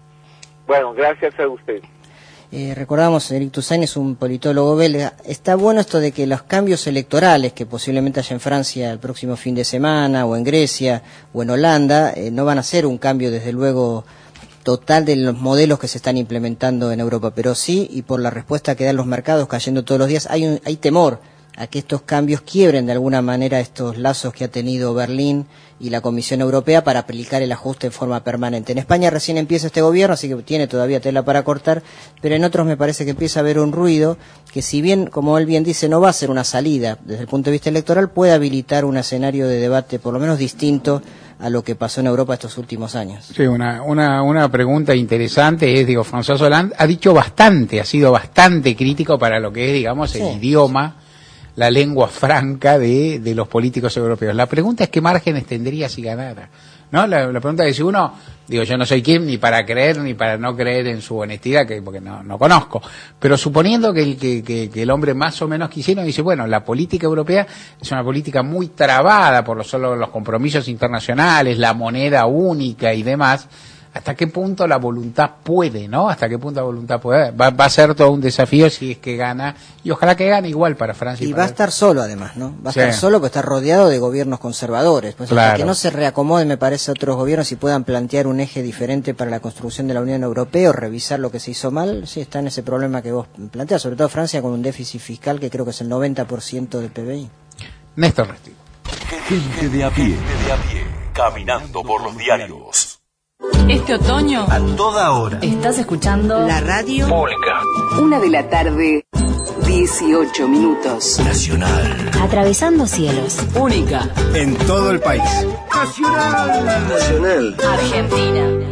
Bueno, gracias a usted. Eh, recordamos, Eric Toussaint es un politólogo belga. Está bueno esto de que los cambios electorales que posiblemente haya en Francia el próximo fin de semana, o en Grecia, o en Holanda, eh, no van a ser un cambio, desde luego, total de los modelos que se están implementando en Europa, pero sí, y por la respuesta que dan los mercados cayendo todos los días, hay un, hay temor a que estos cambios quiebren de alguna manera estos lazos que ha tenido Berlín y la Comisión Europea para aplicar el ajuste en forma permanente. En España recién empieza este gobierno, así que tiene todavía tela para cortar, pero en otros me parece que empieza a haber un ruido que, si bien, como él bien dice, no va a ser una salida desde el punto de vista electoral, puede habilitar un escenario de debate por lo menos distinto a lo que pasó en Europa estos últimos años. Sí, una, una, una pregunta interesante es, digo, François Hollande ha dicho bastante, ha sido bastante crítico para lo que es, digamos, el sí. idioma, la lengua franca de, de los políticos europeos. La pregunta es qué márgenes tendría si ganara, ¿no? La, la pregunta es si uno, digo, yo no soy quien ni para creer ni para no creer en su honestidad, que porque no, no conozco, pero suponiendo que el, que, que, que el hombre más o menos quisiera, dice, bueno, la política europea es una política muy trabada por los, solo los compromisos internacionales, la moneda única y demás. ¿Hasta qué punto la voluntad puede, no? ¿Hasta qué punto la voluntad puede? Va, va a ser todo un desafío si es que gana, y ojalá que gane igual para Francia. Y, y va a para... estar solo, además, ¿no? Va a sí. estar solo porque está rodeado de gobiernos conservadores. Pues claro. Hasta que no se reacomoden, me parece, otros gobiernos y puedan plantear un eje diferente para la construcción de la Unión Europea o revisar lo que se hizo mal, sí está en ese problema que vos planteas, sobre todo Francia con un déficit fiscal que creo que es el noventa por ciento del P B I. Néstor Restivo. Gente de a pie, gente de a pie, caminando por los diarios. Este otoño, a toda hora, estás escuchando la radio pública. Una de la tarde, dieciocho minutos. Nacional. Atravesando cielos. única en todo el país. Nacional. Nacional. Argentina.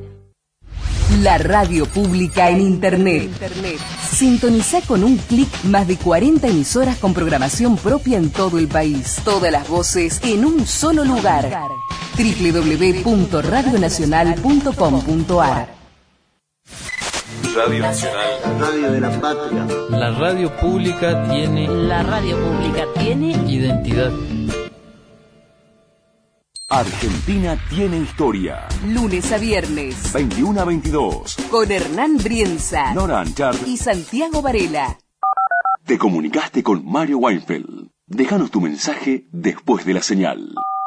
La radio pública en Internet. Sintoniza con un clic más de cuarenta emisoras con programación propia en todo el país. Todas las voces en un solo lugar. doble u doble u doble u punto radio nacional punto com punto a r. Radio Nacional. Radio de la Patria. La radio pública tiene... La radio pública tiene... identidad. Argentina tiene historia. Lunes a viernes. veintiuno a veintidós. Con Hernán Brienza. Nora Anchart. Y Santiago Varela. Te comunicaste con Mario Weinfeld. Déjanos tu mensaje después de la señal.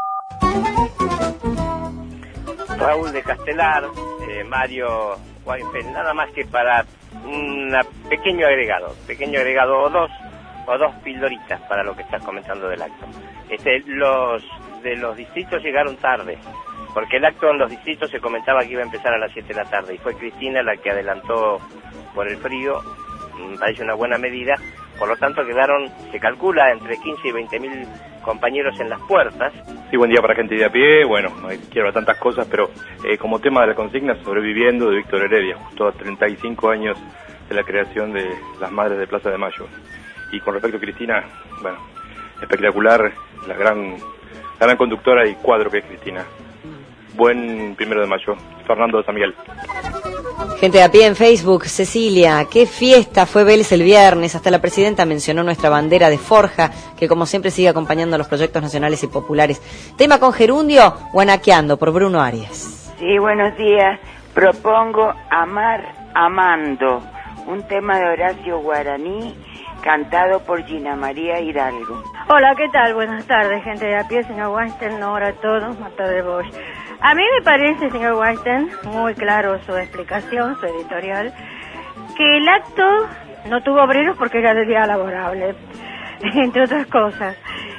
Raúl de Castelar, eh, Mario Weinfeld, nada más que para un pequeño agregado, pequeño agregado o dos, o dos pildoritas para lo que estás comentando del acto. Este, los de los distritos llegaron tarde, porque el acto en los distritos se comentaba que iba a empezar a las siete de la tarde, y fue Cristina la que adelantó por el frío, me parece una buena medida, por lo tanto quedaron, se calcula, entre quince y veinte mil compañeros en las puertas. Sí, buen día para gente de a pie. Bueno, no quiero hablar tantas cosas, pero eh, como tema de la consigna, Sobreviviendo, de Víctor Heredia, justo a treinta y cinco años de la creación de las Madres de Plaza de Mayo. Y con respecto a Cristina, bueno, espectacular, la gran, la gran conductora y cuadro que es Cristina. Buen primero de mayo. Fernando de San Miguel. Gente de a pie en Facebook, Cecilia, qué fiesta fue Vélez el viernes, hasta la presidenta mencionó nuestra bandera de forja, que como siempre sigue acompañando los proyectos nacionales y populares. Tema con gerundio, Guanaqueando, por Bruno Arias. Sí, buenos días. Propongo Amar Amando, un tema de Horacio Guaraní, cantado por Gina María Hidalgo. Hola, ¿qué tal? Buenas tardes, gente de a pie, señor Weinstein, Nora, todos, Marta de Bosch. A mí me parece, señor Weinstein, muy claro su explicación, su editorial, que el acto no tuvo obreros porque era de día laborable, entre otras cosas.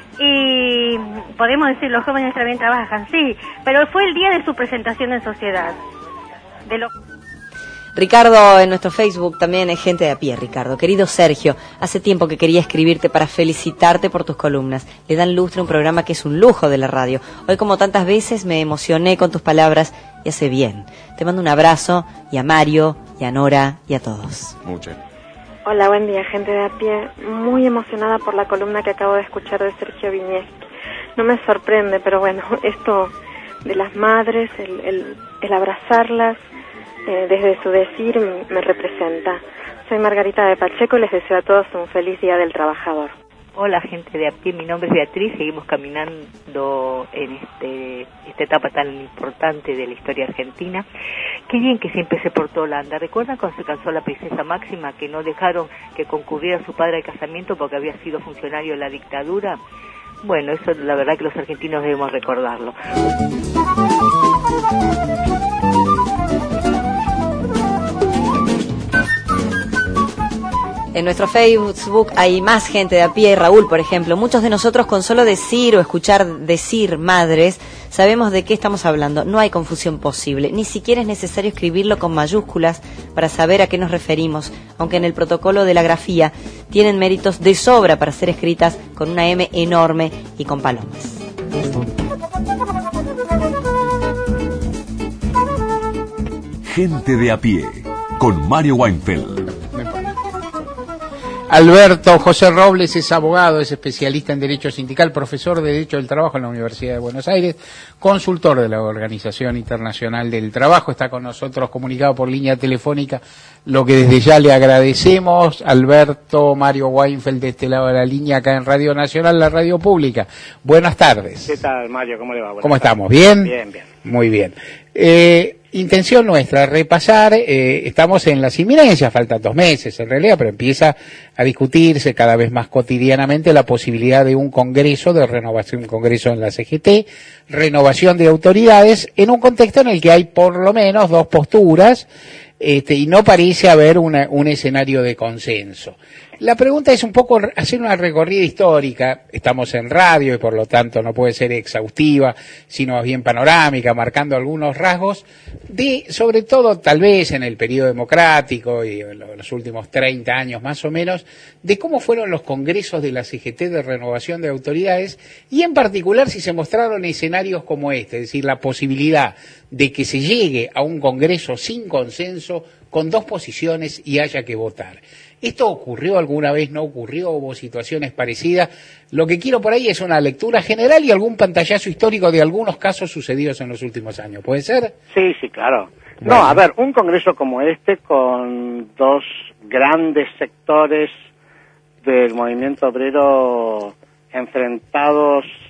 Y podemos decir, los jóvenes también trabajan, sí, pero fue el día de su presentación en sociedad. De lo... Ricardo en nuestro Facebook también es gente de a pie, Ricardo. Querido Sergio, hace tiempo que quería escribirte para felicitarte por tus columnas. Le dan lustre a un programa que es un lujo de la radio. Hoy, como tantas veces, me emocioné con tus palabras y hace bien. Te mando un abrazo, y a Mario, y a Nora, y a todos. Muchas. Hola, buen día, gente de a pie. Muy emocionada por la columna que acabo de escuchar de Sergio Viñeski. No me sorprende, pero bueno, esto de las madres, el, el, el abrazarlas, Eh, desde su decir me representa. Soy Margarita de Pacheco y les deseo a todos un feliz Día del Trabajador. Hola, gente de a pie, mi nombre es Beatriz, seguimos caminando en este esta etapa tan importante de la historia argentina. Qué bien que siempre se portó Holanda. ¿Recuerdan cuando se casó la princesa Máxima, que no dejaron que concurriera su padre al casamiento porque había sido funcionario de la dictadura? Bueno, eso la verdad que los argentinos debemos recordarlo. En nuestro Facebook hay más gente de a pie, Raúl, por ejemplo. Muchos de nosotros con solo decir o escuchar decir madres, sabemos de qué estamos hablando. No hay confusión posible. Ni siquiera es necesario escribirlo con mayúsculas para saber a qué nos referimos, aunque en el protocolo de la grafía tienen méritos de sobra para ser escritas con una M enorme y con palomas. Gente de a pie, con Mario Weinfeld. Alberto José Robles es abogado, es especialista en Derecho Sindical, profesor de Derecho del Trabajo en la Universidad de Buenos Aires, consultor de la Organización Internacional del Trabajo, está con nosotros comunicado por línea telefónica, lo que desde ya le agradecemos. Alberto, Mario Weinfeld de este lado de la línea acá en Radio Nacional, la radio pública. Buenas tardes. ¿Qué tal, Mario? ¿Cómo le va? Buenas ¿Cómo tardes. estamos? ¿Bien? Bien, bien. Muy bien. Eh, intención nuestra, repasar, eh, estamos en las inminencias, faltan dos meses en realidad, pero empieza a discutirse cada vez más cotidianamente la posibilidad de un congreso, de renovación, un congreso en la C G T, renovación de autoridades, en un contexto en el que hay por lo menos dos posturas, este, y no parece haber una, un escenario de consenso. La pregunta es un poco hacer una recorrida histórica. Estamos en radio y por lo tanto no puede ser exhaustiva, sino bien panorámica, marcando algunos rasgos de, sobre todo tal vez en el periodo democrático y en los últimos treinta años más o menos, de cómo fueron los congresos de la C G T de renovación de autoridades y en particular si se mostraron escenarios como este, es decir, la posibilidad de que se llegue a un congreso sin consenso con dos posiciones y haya que votar. ¿Esto ocurrió alguna vez? ¿No ocurrió? ¿Hubo situaciones parecidas? Lo que quiero por ahí es una lectura general y algún pantallazo histórico de algunos casos sucedidos en los últimos años. ¿Puede ser? Sí, sí, claro. Bueno. No, a ver, un congreso como este con dos grandes sectores del movimiento obrero enfrentados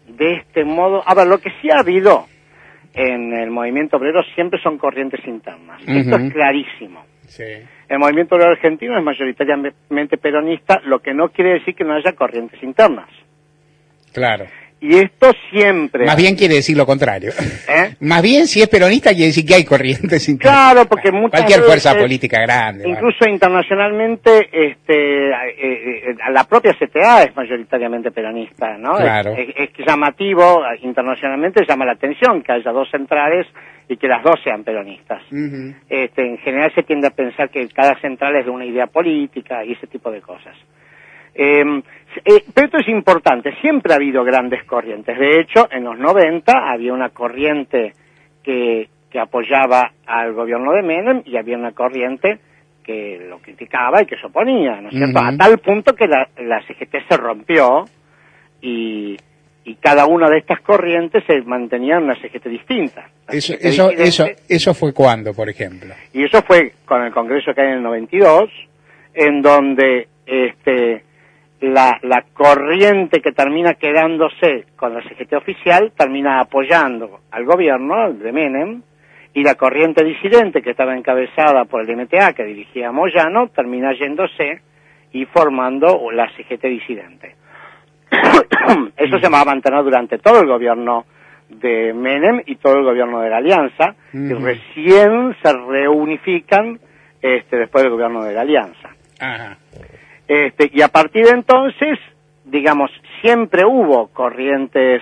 de este modo. A ver, lo que sí ha habido en el movimiento obrero siempre son corrientes internas. Uh-huh. Esto es clarísimo. Sí. El movimiento obrero argentino es mayoritariamente peronista, lo que no quiere decir que no haya corrientes internas. Claro. Y esto siempre... Más bien quiere decir lo contrario. ¿Eh? Más bien, si es peronista, quiere decir que hay corrientes internas. Claro, porque muchas Cualquier veces, fuerza política grande. Incluso vale. internacionalmente, este, eh, eh, la propia C T A es mayoritariamente peronista, ¿no? Claro. Es, es, es llamativo, internacionalmente llama la atención que haya dos centrales y que las dos sean peronistas. Uh-huh. Este, en general se tiende a pensar que cada central es de una idea política y ese tipo de cosas. Eh, eh, pero esto es importante, siempre ha habido grandes corrientes. De hecho, en los noventa había una corriente que, que apoyaba al gobierno de Menem y había una corriente que lo criticaba y que se oponía, ¿no es cierto? Uh-huh. A tal punto que la, la C G T se rompió y, y cada una de estas corrientes se mantenía en una C G T distinta. Eso, eso, eso, eso fue cuando, por ejemplo. Y eso fue con el Congreso que hay en el noventa y dos, en donde este la, la corriente que termina quedándose con la C G T oficial termina apoyando al gobierno de Menem, y la corriente disidente que estaba encabezada por el M T A que dirigía a Moyano termina yéndose y formando la C G T disidente. Eso se va a mantener durante todo el gobierno de Menem y todo el gobierno de la Alianza, uh-huh. y recién se reunifican este, después del gobierno de la Alianza. Ajá. Este, y a partir de entonces, digamos, siempre hubo corrientes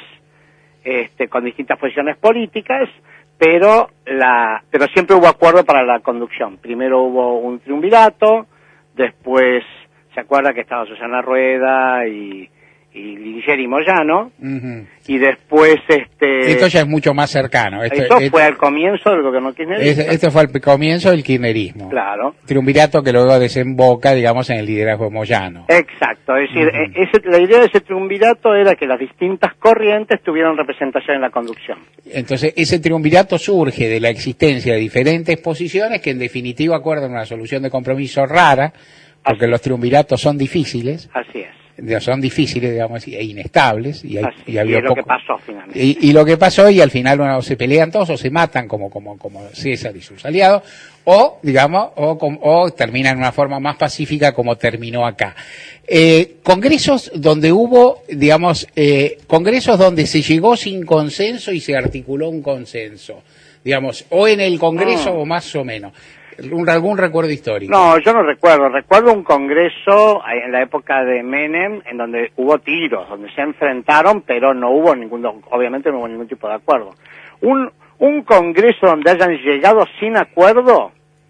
este, con distintas posiciones políticas, pero la, pero siempre hubo acuerdo para la conducción. Primero hubo un triunvirato, después se acuerda que estaba Susana Rueda y y Linier y Moyano, uh-huh. y después este... Esto ya es mucho más cercano. Esto, esto esto fue al comienzo del gobierno kirchnerista. Este, este fue al comienzo del kirchnerismo. Claro. Triunvirato que luego desemboca, digamos, en el liderazgo de Moyano. Exacto, es decir, uh-huh. ese, la idea de ese triunvirato era que las distintas corrientes tuvieran representación en la conducción. Entonces, ese triunvirato surge de la existencia de diferentes posiciones que en definitiva acuerdan una solución de compromiso rara, porque Así los triunviratos son difíciles. Así es. Son difíciles, digamos, e inestables. Y, hay, Así, y, había y es poco, lo que pasó finalmente. Y, y lo que pasó, y al final bueno, se pelean todos o se matan como como como César y sus aliados, o, digamos, o, o terminan de una forma más pacífica como terminó acá. Eh, congresos donde hubo, digamos, eh, congresos donde se llegó sin consenso y se articuló un consenso, digamos, o en el Congreso oh. o más o menos. Un, ¿Algún recuerdo histórico? No, yo no recuerdo. Recuerdo un congreso en la época de Menem en donde hubo tiros, donde se enfrentaron, pero no hubo ningún, obviamente no hubo ningún tipo de acuerdo. Un, un congreso donde hayan llegado sin acuerdo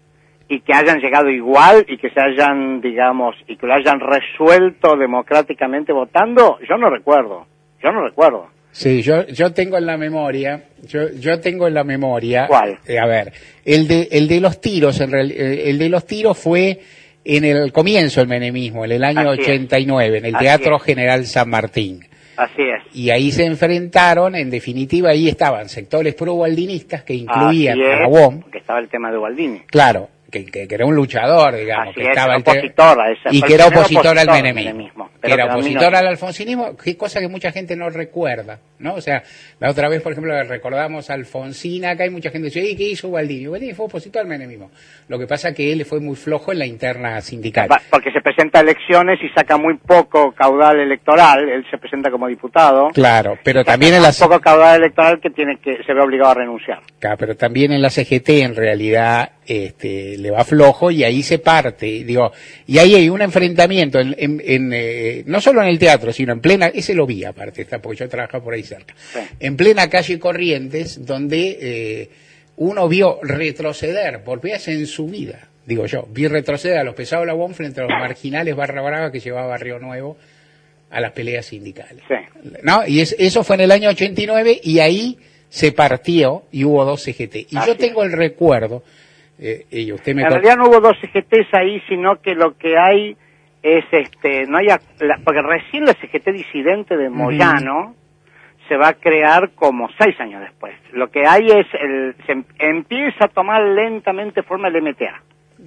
y que hayan llegado igual y que se hayan, digamos, y que lo hayan resuelto democráticamente votando, yo no recuerdo. Yo no recuerdo. Sí, yo yo tengo en la memoria, yo yo tengo en la memoria. ¿Cuál? Eh, a ver, el de el de los tiros, en real, el de los tiros fue en el comienzo del menemismo, en el año Así ochenta y nueve, en el Así Teatro es. General San Martín. Así es. Y ahí se enfrentaron, en definitiva, ahí estaban sectores pro-gualdinistas que incluían Así es, a la U O M. Que estaba el tema de Gualdini. Claro. Que, que, que era un luchador, digamos, Así que es, estaba opositor a ese, y que era opositor al opositor menemismo, menemismo que era opositor al alfonsinismo, que cosa que mucha gente no recuerda, ¿no? O sea, la otra vez, por ejemplo, recordamos a Alfonsín, acá hay mucha gente que dice, ¿qué hizo Gualdini? Gualdini fue opositor al menemismo. Lo que pasa es que él fue muy flojo en la interna sindical. Porque se presenta a elecciones y saca muy poco caudal electoral, él se presenta como diputado. Claro, pero también en la poco caudal electoral que tiene que se ve obligado a renunciar. Claro, pero también en la C G T en realidad este le va flojo y ahí se parte, digo, y ahí hay un enfrentamiento en, en, en eh, no solo en el teatro, sino en plena, ese lo vi aparte, está porque yo trabajo por ahí cerca, sí. En plena calle Corrientes, donde eh, uno vio retroceder por vez en su vida, digo yo, vi retroceder a los pesados de la U O M frente a los marginales barra brava que llevaba Barrio Nuevo a las peleas sindicales. Sí. ¿No? Y es, eso fue en el año ochenta y nueve y ahí se partió y hubo dos C G T. Y Así yo tengo el recuerdo, eh, y usted me en con... realidad no hubo dos C G Ts ahí, sino que lo que hay es, este, no hay, la, porque recién la C G T disidente de Moyano uh-huh. se va a crear como seis años después. Lo que hay es, el, se empieza a tomar lentamente forma el M T A.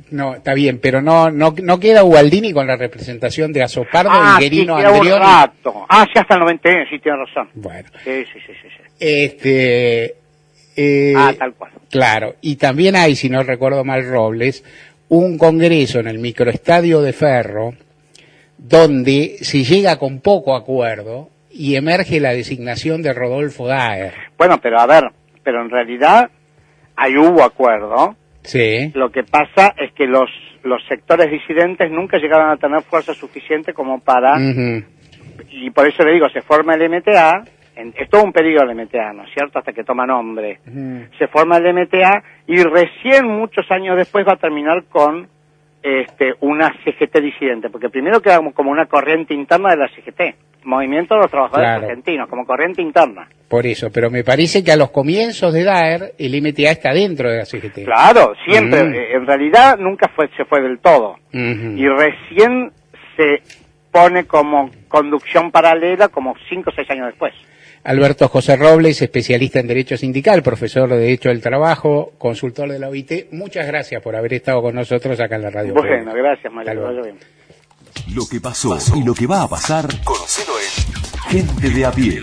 No, está bien, pero no no no queda Ubaldini con la representación de Azopardo ah, y Guerino sí, queda un Andrioni. rato. Ah, sí, hasta el noventa y uno, sí, tiene razón. Bueno. Sí, sí, sí, sí. sí. Este, eh, ah, tal cual. Claro, y también hay, si no recuerdo mal, Robles, un congreso en el microestadio de Ferro, donde se llega con poco acuerdo y emerge la designación de Rodolfo Daer. Bueno, pero a ver, pero en realidad ahí hubo acuerdo. Sí. Lo que pasa es que los los sectores disidentes nunca llegaron a tener fuerza suficiente como para, Uh-huh. y por eso le digo, se forma el M T A, en, es todo un periodo el M T A, ¿no es cierto?, hasta que toma nombre. Uh-huh. Se forma el M T A y recién muchos años después va a terminar con este una C G T disidente, porque primero queda como una corriente interna de la C G T, Movimiento de los Trabajadores Claro. Argentinos, como corriente interna. Por eso, pero me parece que a los comienzos de Daer el M T A está dentro de la C G T. Claro, siempre, Mm. eh, en realidad nunca fue se fue del todo. Uh-huh. Y recién se pone como conducción paralela como cinco o seis años después. Alberto José Robles, especialista en Derecho Sindical, profesor de Derecho del Trabajo, consultor de la O I T. Muchas gracias por haber estado con nosotros acá en la radio. Bueno, pública. gracias, María. Hasta que luego. vaya bien. Lo que pasó, y lo que va a pasar, conocelo en Gente de a pie.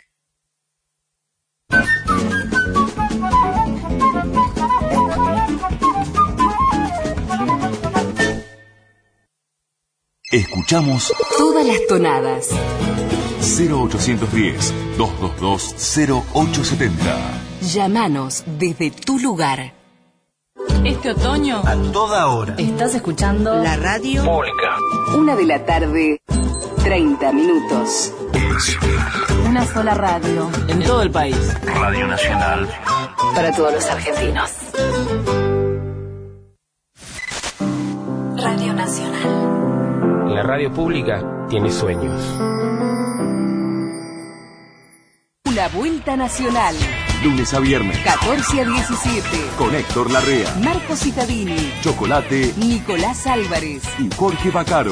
Escuchamos Todas las tonadas. cero ochocientos diez, doscientos veintidós, cero ocho setenta. Llámanos desde tu lugar. Este otoño, A toda hora. Estás escuchando la radio Pública. Una de la tarde, treinta minutos. Una sola radio. En todo el país. Radio Nacional. Para todos los argentinos. Radio Nacional. La radio pública tiene sueños. Una vuelta nacional. Lunes a viernes, catorce a diecisiete. con Héctor Larrea, Marcos Cittadini. Chocolate Nicolás Álvarez. y Jorge Bacaro.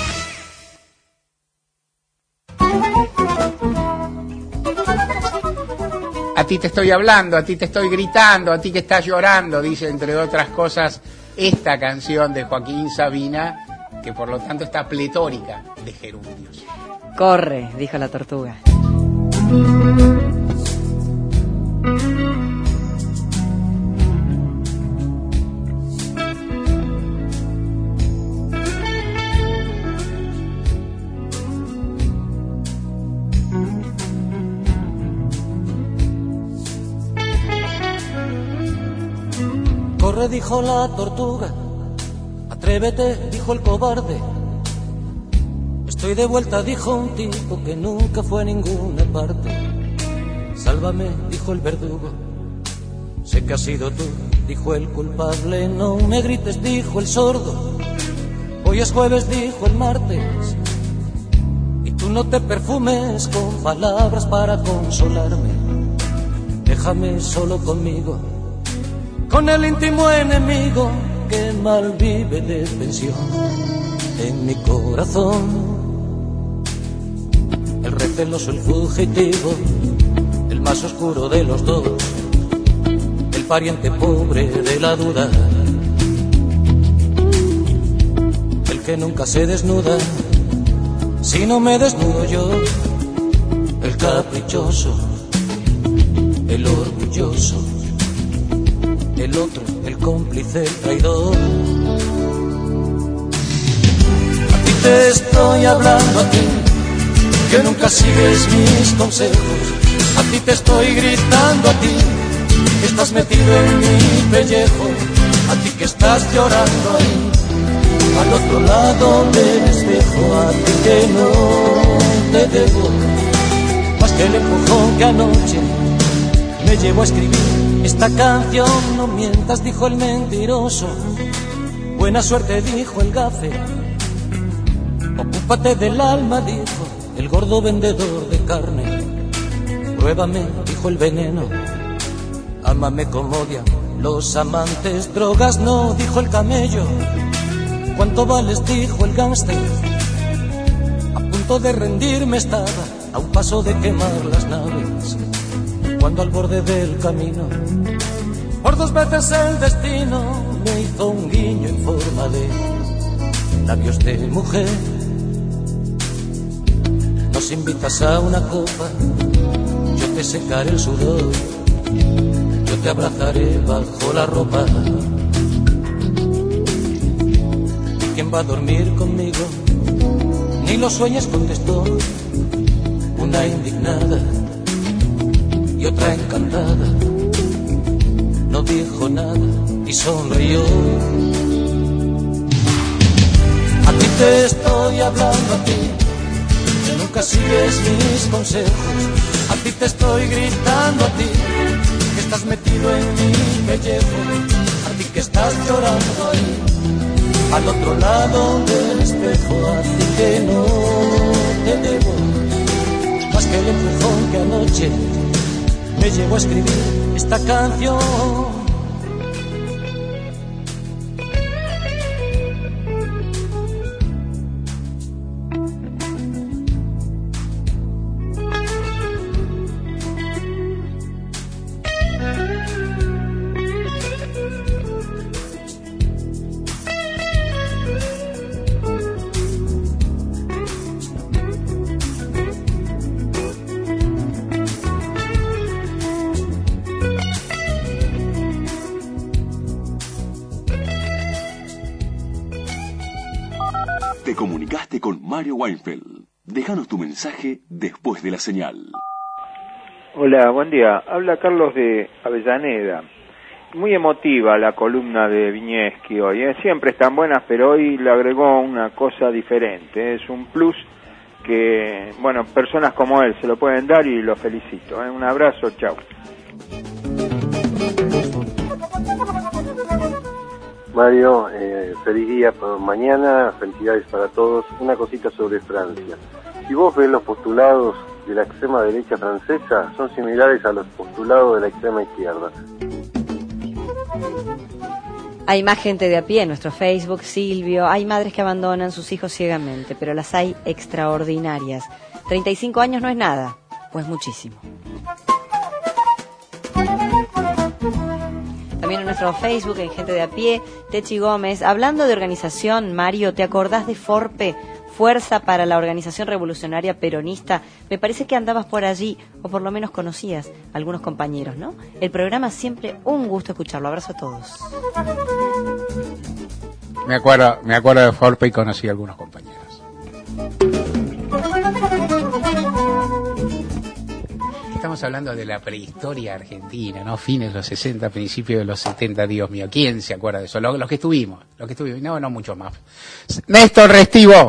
A ti te estoy hablando, a ti te estoy gritando, a ti que estás llorando, dice entre otras cosas esta canción de Joaquín Sabina, que por lo tanto está pletórica de gerundios. Corre, dijo la tortuga. Corre, dijo la tortuga, atrévete, dijo el cobarde. Estoy de vuelta, dijo un tipo que nunca fue a ninguna parte. Sálvame, dijo el verdugo, sé que has sido tú, dijo el culpable. No me grites, dijo el sordo, hoy es jueves, dijo el martes. Y tú no te perfumes con palabras para consolarme. Déjame solo conmigo, con el íntimo enemigo que mal vive de pensión en mi corazón. El receloso, el fugitivo, el más oscuro de los dos, el pariente pobre de la duda, el que nunca se desnuda si no me desnudo yo, el caprichoso, el orgulloso, el otro, el cómplice, el traidor. A ti te estoy hablando, a ti, que nunca sigues mis consejos. A ti te estoy gritando, a ti, que estás metido en mi pellejo. A ti que estás llorando ahí, al otro lado del espejo. A ti que no te debo más que el empujón que anoche me llevó a escribir esta canción. No mientas, dijo el mentiroso, buena suerte, dijo el gafe. Ocúpate del alma, dijo el gordo vendedor de carne. Pruébame, dijo el veneno, ámame como odian los amantes. Drogas no, dijo el camello. ¿Cuánto vales?, dijo el gángster. A punto de rendirme estaba, a un paso de quemar las naves, cuando al borde del camino Por dos veces el destino me hizo un guiño en forma de labios de mujer. Nos invitas a una copa, yo te secaré el sudor, yo te abrazaré bajo la ropa. ¿Quién va a dormir conmigo? Ni lo sueñes, contestó una indignada y otra encantada. No dijo nada y sonrió. A ti te estoy hablando, a ti que nunca sigues mis consejos. A ti te estoy gritando, a ti que estás metido en mi pellejo. A ti que estás llorando ahí al otro lado del espejo. A ti que no te debo más que el empujón que anoche me llevó a escribir esta canción. Te comunicaste con Mario Weinfeld. Déjanos tu mensaje después de la señal. Hola, buen día. Habla Carlos de Avellaneda. Muy emotiva la columna de Viñeski hoy, ¿eh? Siempre están buenas, pero hoy le agregó una cosa diferente. Es un plus que, bueno, personas como él se lo pueden dar y lo felicito, ¿eh? Un abrazo, chao. Mario, eh, feliz día por mañana, felicidades para todos. Una cosita sobre Francia. Si vos ves los postulados de la extrema derecha francesa, son similares a los postulados de la extrema izquierda. Hay más gente de a pie en nuestro Facebook, Silvio. Hay madres que abandonan sus hijos ciegamente, pero las hay extraordinarias. treinta y cinco años no es nada, pues muchísimo. También en nuestro Facebook, en Gente de a Pie, Techi Gómez. Hablando de organización, Mario, ¿te acordás de FORPE? Fuerza para la Organización Revolucionaria Peronista. Me parece que andabas por allí, o por lo menos conocías a algunos compañeros, ¿no? El programa siempre un gusto escucharlo. Abrazo a todos. Me acuerdo, me acuerdo de FORPE y conocí a algunos compañeros. Estamos hablando de la prehistoria argentina, ¿no? Fines de los sesenta, principios de los setenta, Dios mío. ¿Quién se acuerda de eso? Los, los que estuvimos, los que estuvimos. No, no mucho más. Néstor Restivo.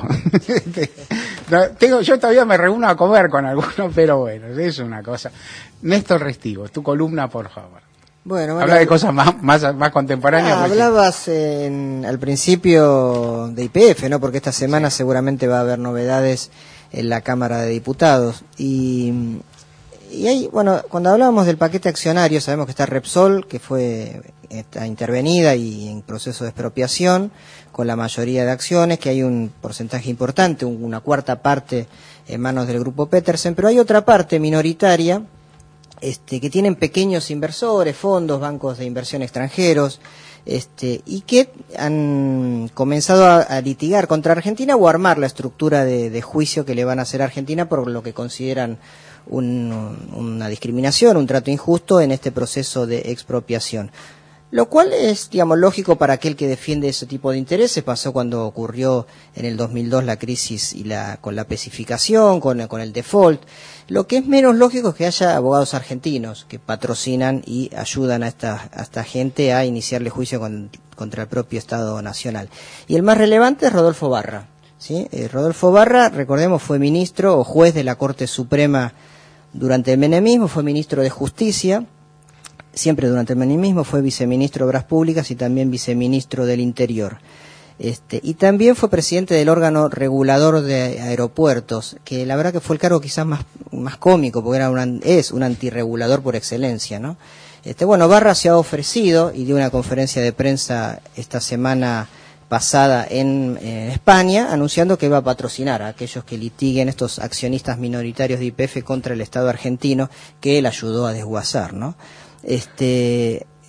no, tengo, yo todavía me reúno a comer con algunos, pero bueno, es una cosa. Néstor Restivo, tu columna, por favor. Bueno, bueno, habla de cosas más, más, más contemporáneas. Ah, hablabas en, al principio de Y P F, ¿no? Porque esta semana sí, seguramente va a haber novedades en la Cámara de Diputados. Y... Y ahí, bueno, cuando hablábamos del paquete accionario, sabemos que está Repsol, que fue está intervenida y en proceso de expropiación con la mayoría de acciones, que hay un porcentaje importante, una cuarta parte en manos del grupo Petersen, pero hay otra parte minoritaria este, que tienen pequeños inversores, fondos, bancos de inversión extranjeros, este, y que han comenzado a, a litigar contra Argentina o a armar la estructura de, de juicio que le van a hacer a Argentina por lo que consideran Un, una discriminación, un trato injusto en este proceso de expropiación. Lo cual es, digamos, lógico para aquel que defiende ese tipo de intereses. Pasó cuando ocurrió en el dos mil dos la crisis y la con la especificación, con, con el default. Lo que es menos lógico es que haya abogados argentinos que patrocinan y ayudan a esta, a esta gente a iniciarle juicio con, contra el propio Estado Nacional. Y el más relevante es Rodolfo Barra. ¿Sí? Eh, Rodolfo Barra, recordemos, fue ministro o juez de la Corte Suprema durante el menemismo, fue ministro de Justicia, siempre durante el menemismo, fue viceministro de Obras Públicas y también viceministro del Interior. Este, y también fue presidente del órgano regulador de aeropuertos, que la verdad que fue el cargo quizás más, más cómico, porque era un, es un antirregulador por excelencia, ¿no? Este, bueno, Barra se ha ofrecido y dio una conferencia de prensa esta semana pasada en, en España, anunciando que va a patrocinar a aquellos que litiguen, estos accionistas minoritarios de Y P F contra el Estado argentino que él ayudó a desguazar, ¿no? Este,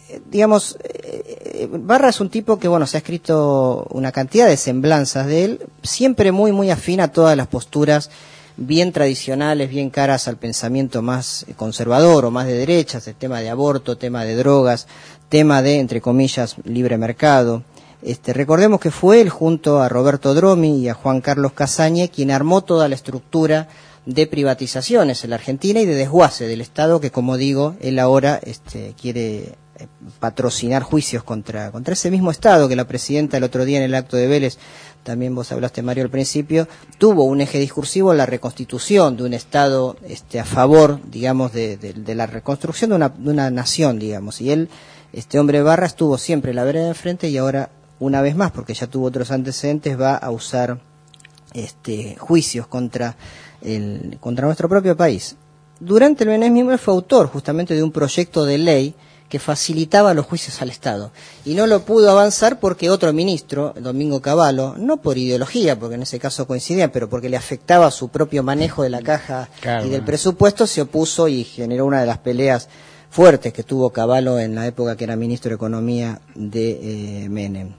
digamos, eh, Barra es un tipo que, bueno, se ha escrito una cantidad de semblanzas de él, siempre muy, muy afín a todas las posturas bien tradicionales, bien caras al pensamiento más conservador o más de derechas, el tema de aborto, tema de drogas, tema de, entre comillas, libre mercado. Este, recordemos que fue él, junto a Roberto Dromi y a Juan Carlos Casañe, quien armó toda la estructura de privatizaciones en la Argentina y de desguace del Estado, que, como digo, él ahora este, quiere patrocinar juicios contra, contra ese mismo Estado, que la presidenta el otro día en el acto de Vélez, también vos hablaste, Mario, al principio, tuvo un eje discursivo en la reconstitución de un Estado este, a favor, digamos, de, de, de la reconstrucción de una, de una nación, digamos, y él, este hombre Barra, estuvo siempre en la vereda de enfrente y ahora, una vez más, porque ya tuvo otros antecedentes, va a usar este, juicios contra, el, contra nuestro propio país. Durante el menemismo él fue autor justamente de un proyecto de ley que facilitaba los juicios al Estado. Y no lo pudo avanzar porque otro ministro, Domingo Cavallo, no por ideología, porque en ese caso coincidía, pero porque le afectaba su propio manejo de la caja claro, y del presupuesto, se opuso y generó una de las peleas fuertes que tuvo Cavallo en la época que era ministro de Economía de eh, Menem.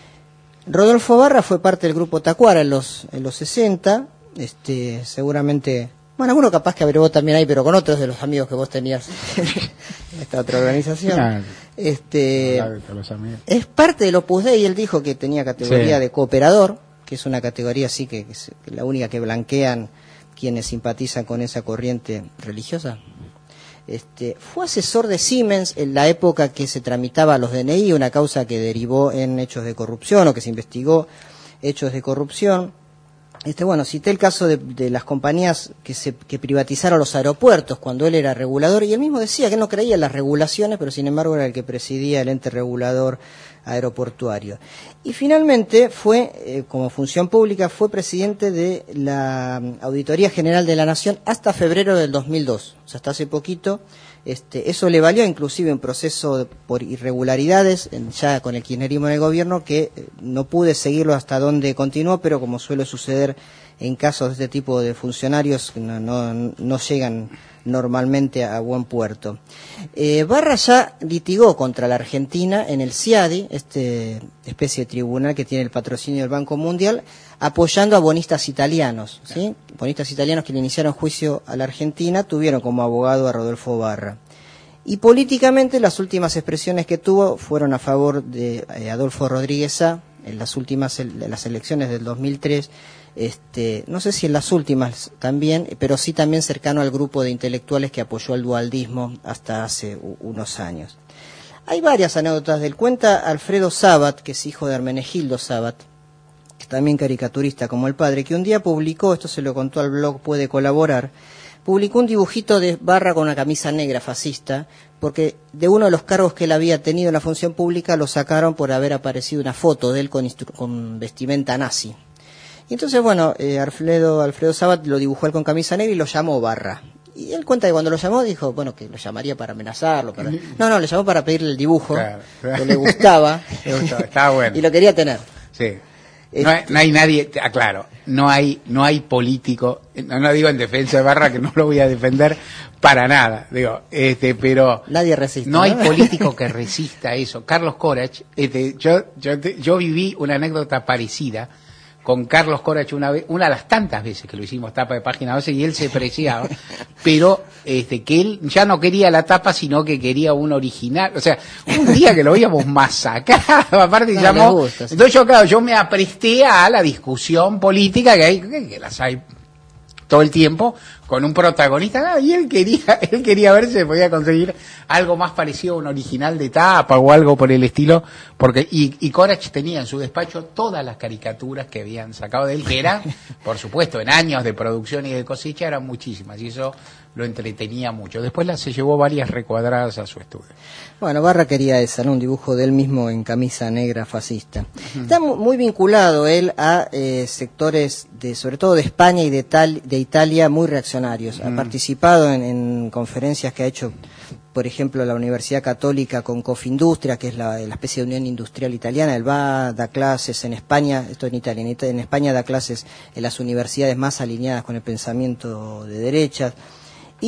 Rodolfo Barra fue parte del grupo Tacuara en los, en los sesenta, este, seguramente... Bueno, alguno capaz que averiguó también ahí, pero con otros de los amigos que vos tenías en esta otra organización. Claro. Este, es parte del Opus Dei, él dijo que tenía categoría sí. de cooperador, que es una categoría así que, que es la única que blanquean quienes simpatizan con esa corriente religiosa. Este, fue asesor de Siemens en la época que se tramitaba los D N I, una causa que derivó en hechos de corrupción o que se investigó hechos de corrupción. Este, bueno, cité el caso de, de las compañías que se que privatizaron los aeropuertos cuando él era regulador, y él mismo decía que no creía en las regulaciones, pero sin embargo era el que presidía el ente regulador aeroportuario. Y finalmente fue, eh, como función pública, fue presidente de la Auditoría General de la Nación hasta febrero del dos mil dos, o sea, hasta hace poquito. Este, eso le valió inclusive un proceso de, por irregularidades en, ya con el kirchnerismo en el gobierno, que eh, no pude seguirlo hasta donde continuó, pero como suele suceder en casos de este tipo de funcionarios, no, no, no llegan normalmente a buen puerto. Eh, Barra ya litigó contra la Argentina en el CIADI, este especie de tribunal que tiene el patrocinio del Banco Mundial, apoyando a bonistas italianos, ¿sí? Bonistas italianos que le iniciaron juicio a la Argentina tuvieron como abogado a Rodolfo Barra. Y políticamente las últimas expresiones que tuvo fueron a favor de eh, Adolfo Rodríguez Sá en las últimas en las elecciones del dos mil tres. Este, no sé si en las últimas también, pero sí también cercano al grupo de intelectuales que apoyó el dualdismo hasta hace u- unos años. Hay varias anécdotas del cuenta Alfredo Sabat, que es hijo de Hermenegildo Sabat, que también caricaturista como el padre, que un día publicó, esto se lo contó al blog Puede Colaborar, publicó un dibujito de Barra con una camisa negra fascista, porque de uno de los cargos que él había tenido en la función pública lo sacaron por haber aparecido una foto de él con, instru- con vestimenta nazi. Y entonces, bueno, eh, Alfredo, Alfredo Sabat lo dibujó él con camisa negra y lo llamó Barra. Y él cuenta que cuando lo llamó dijo, bueno, que lo llamaría para amenazarlo. Para... No, no, le llamó para pedirle el dibujo, claro, claro. que le gustaba. Le gustaba, estaba bueno. Y lo quería tener. Sí. No hay, no hay nadie, aclaro, no hay, no hay político, no, no digo en defensa de Barra, que no lo voy a defender para nada, digo, este, pero nadie resiste. No, ¿no? hay político que resista eso. Carlos Corach, este, yo, yo, yo viví una anécdota parecida con Carlos Corach una vez, una de las tantas veces que lo hicimos tapa de Página doce y él se preciaba, pero este que él ya no quería la tapa sino que quería un original, o sea, un día que lo veíamos masacrado, aparte no, llamó, gusta, sí. Entonces yo claro, yo me apresté a la discusión política que hay, que, que las hay todo el tiempo, con un protagonista, y él quería, él quería ver si se podía conseguir algo más parecido a un original de tapa o algo por el estilo, porque, y, y Corach tenía en su despacho todas las caricaturas que habían sacado de él, que eran, por supuesto, en años de producción y de cosecha, eran muchísimas, y eso lo entretenía mucho. Después la, se llevó varias recuadradas a su estudio. Bueno, Barra quería esa, ¿no? Un dibujo de él mismo en camisa negra fascista. Uh-huh. Está muy vinculado él a eh, sectores, de sobre todo de España y de, tal, de Italia, muy reaccionarios. Uh-huh. Ha participado en, en conferencias que ha hecho, por ejemplo, la Universidad Católica con Confindustria, que es la, la especie de unión industrial italiana. Él va, da clases en España, esto en Italia, en, Italia, en España da clases en las universidades más alineadas con el pensamiento de derechas. Y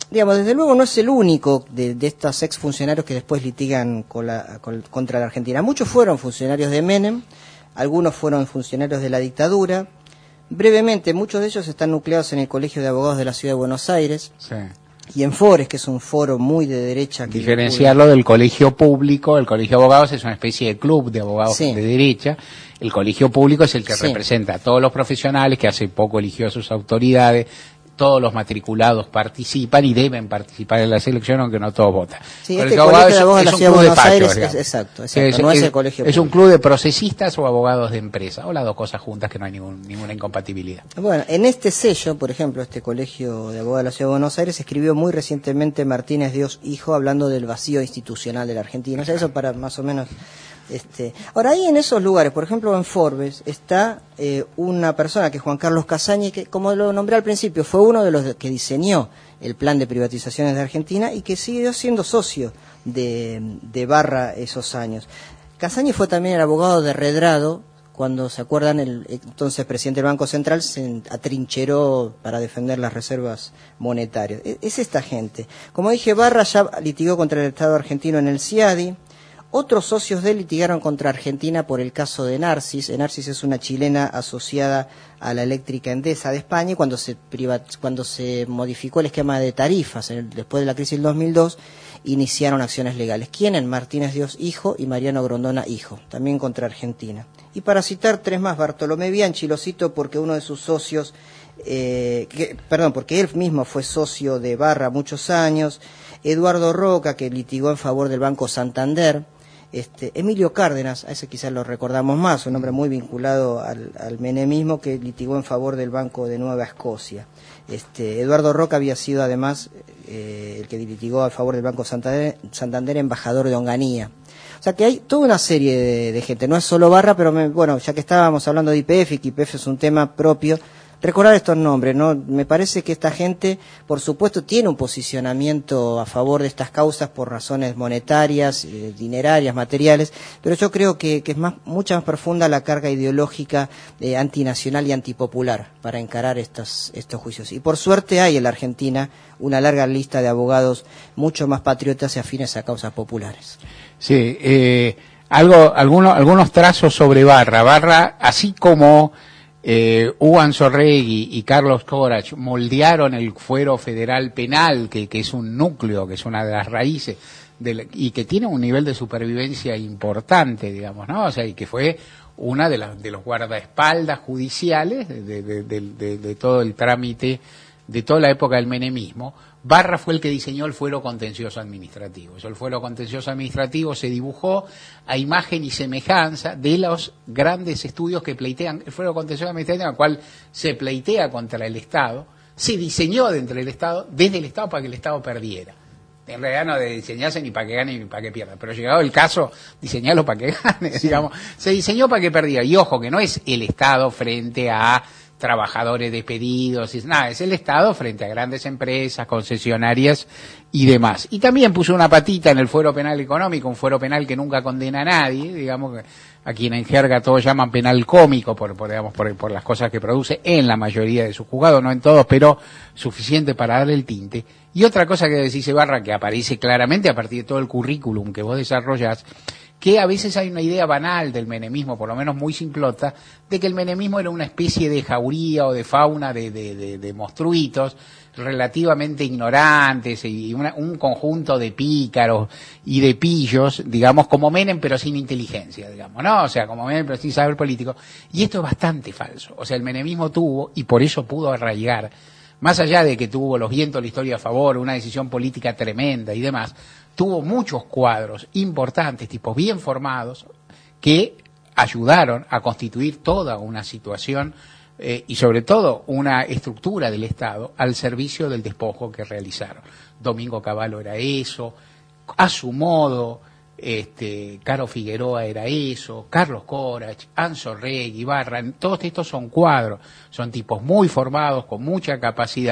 digamos, desde luego no es el único de, de estos exfuncionarios que después litigan con la, con, contra la Argentina. Muchos fueron funcionarios de Menem, algunos fueron funcionarios de la dictadura. Brevemente, muchos de ellos están nucleados en el Colegio de Abogados de la Ciudad de Buenos Aires. Sí. Y en Fores, que es un foro muy de derecha. Que diferenciarlo del colegio público. El colegio de abogados es una especie de club de abogados sí. de derecha. El colegio público es el que sí. representa a todos los profesionales, que hace poco eligió a sus autoridades. Todos los matriculados participan y deben participar en la selección, aunque no todos votan. Sí, el este colegio colegio de es, abogados es de la un Ciudad de club de Buenos pachos, Aires, digamos. es, exacto, exacto Es, no es, es el colegio es público. un club de procesistas o abogados de empresa, o las dos cosas juntas, que no hay ningún, ninguna incompatibilidad. Bueno, en este sello, por ejemplo, este colegio de abogados de la Ciudad de Buenos Aires, escribió muy recientemente Martínez Dios Hijo, hablando del vacío institucional de la Argentina. O sea, eso para más o menos... Este, ahora, ahí en esos lugares, por ejemplo en Forbes, está eh, una persona que es Juan Carlos Casañi, que como lo nombré al principio, fue uno de los que diseñó el plan de privatizaciones de Argentina y que siguió siendo socio de, de Barra esos años. Casañi fue también el abogado de Redrado, cuando, ¿se acuerdan? El entonces presidente del Banco Central se atrincheró para defender las reservas monetarias. Es, es esta gente. Como dije, Barra ya litigó contra el Estado argentino en el CIADI. Otros socios de él litigaron contra Argentina por el caso de Narcis. Narcis es una chilena asociada a la eléctrica Endesa de España, y cuando se privat, cuando se modificó el esquema de tarifas en el, después de la crisis del dos mil dos, iniciaron acciones legales. ¿Quiénes? Martínez Dios Hijo y Mariano Grondona Hijo, también contra Argentina. Y para citar tres más, Bartolomé Bianchi, lo cito porque uno de sus socios, eh, que, perdón, porque él mismo fue socio de Barra muchos años, Eduardo Roca, que litigó en favor del Banco Santander, Este, Emilio Cárdenas, a ese quizás lo recordamos más, un hombre muy vinculado al, al menemismo, que litigó en favor del Banco de Nueva Escocia. Este, Eduardo Roca había sido además eh, el que litigó a favor del Banco Santander, Santander, embajador de Onganía. O sea que hay toda una serie de, de gente, no es solo Barra, pero me, bueno, ya que estábamos hablando de I P F y que I P F es un tema propio, recordar estos nombres, ¿no? Me parece que esta gente, por supuesto, tiene un posicionamiento a favor de estas causas por razones monetarias, eh, dinerarias, materiales, pero yo creo que, que es más, mucha más profunda la carga ideológica eh, antinacional y antipopular para encarar estos, estos juicios. Y por suerte hay en la Argentina una larga lista de abogados mucho más patriotas y afines a causas populares. Sí, eh, algo, algunos, algunos trazos sobre Barra. Barra, así como Eh, Hugo Anzorregui y Carlos Corach moldearon el fuero federal penal, que, que es un núcleo, que es una de las raíces, de la, y que tiene un nivel de supervivencia importante, digamos, ¿no? O sea, y que fue una de, las de los guardaespaldas judiciales de, de, de, de, de, de todo el trámite, de toda la época del menemismo. Barra fue el que diseñó el fuero contencioso administrativo. Eso, el fuero contencioso administrativo se dibujó a imagen y semejanza de los grandes estudios que pleitean el fuero contencioso administrativo, en el cual se pleitea contra el Estado, se diseñó dentro del Estado, desde el Estado, para que el Estado perdiera. En realidad no de diseñarse ni para que gane ni para que pierda, pero llegado el caso, diseñarlo para que gane, sí. digamos. Se diseñó para que perdiera. Y ojo, que no es el Estado frente a trabajadores despedidos, es nada, es el Estado frente a grandes empresas, concesionarias y demás. Y también puso una patita en el fuero penal económico, un fuero penal que nunca condena a nadie, digamos, a quien en jerga todos llaman penal cómico por, por, digamos, por, por las cosas que produce en la mayoría de sus juzgados, no en todos, pero suficiente para darle el tinte. Y otra cosa que decís, Barra, que aparece claramente a partir de todo el currículum que vos desarrollás, que a veces hay una idea banal del menemismo, por lo menos muy simplota, de que el menemismo era una especie de jauría o de fauna de, de, de, de monstruitos relativamente ignorantes y una, un conjunto de pícaros y de pillos, digamos, como Menem, pero sin inteligencia, digamos, ¿no? O sea, como Menem, pero sin saber político. Y esto es bastante falso. O sea, el menemismo tuvo, y por eso pudo arraigar, más allá de que tuvo los vientos de la historia a favor, una decisión política tremenda y demás, tuvo muchos cuadros importantes, tipos bien formados, que ayudaron a constituir toda una situación eh, y sobre todo una estructura del Estado al servicio del despojo que realizaron. Domingo Cavallo era eso, a su modo, este, Caro Figueroa era eso, Carlos Corach, Anzorregui, Barra, todos estos son cuadros, son tipos muy formados, con mucha capacidad,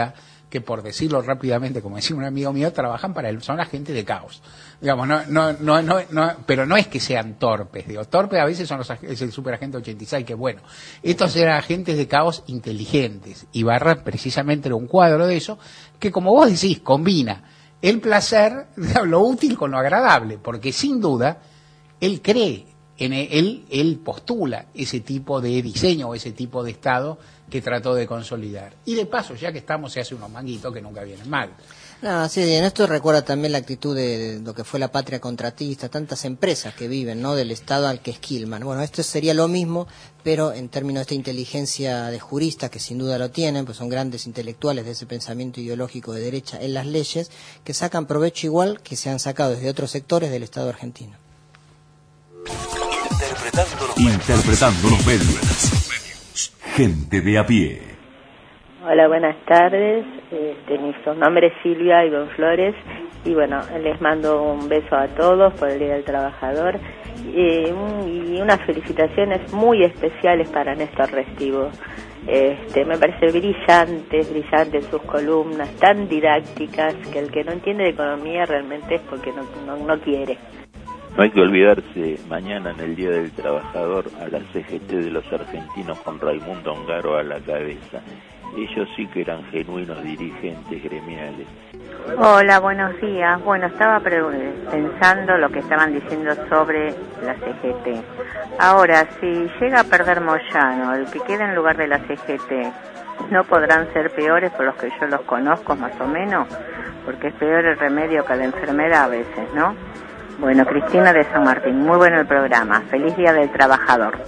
que, por decirlo rápidamente, como decía un amigo mío, trabajan para el, son agentes de caos. Digamos, no, no, no, no, no, pero no es que sean torpes, digo, torpes a veces son los, es el superagente ochenta y seis, que bueno, estos eran agentes de caos inteligentes, y Barra precisamente era un cuadro de eso, que como vos decís, combina el placer, lo útil con lo agradable, porque sin duda, él cree, en él, él postula ese tipo de diseño o ese tipo de Estado que trató de consolidar. Y de paso, ya que estamos, se hace unos manguitos que nunca vienen mal. No, sí, en esto recuerda también la actitud de, de lo que fue la patria contratista, tantas empresas que viven, ¿no?, del Estado al que esquilman. Bueno, esto sería lo mismo, pero en términos de esta inteligencia de juristas, que sin duda lo tienen, pues son grandes intelectuales de ese pensamiento ideológico de derecha en las leyes, que sacan provecho igual que se han sacado desde otros sectores del Estado argentino. Interpretando los, Interpretando los medios. Gente de a pie. Hola, buenas tardes. Este, mi nombre es Silvia Ivonne Flores y bueno, les mando un beso a todos por el Día del Trabajador y, y unas felicitaciones muy especiales para Néstor Restivo. Este, me parece brillantes, brillantes sus columnas, tan didácticas, que el que no entiende de economía realmente es porque no, no, no quiere. No hay que olvidarse, mañana en el Día del Trabajador, a la C G T de los argentinos con Raimundo Ongaro a la cabeza. Ellos sí que eran genuinos dirigentes gremiales. Hola, buenos días. Bueno, estaba pensando lo que estaban diciendo sobre la C G T. Ahora, si llega a perder Moyano, el que queda en lugar de la C G T, ¿no podrán ser peores por los que yo los conozco más o menos? Porque es peor el remedio que la enfermedad a veces, ¿no? Bueno, Cristina de San Martín, muy bueno el programa. Feliz Día del Trabajador.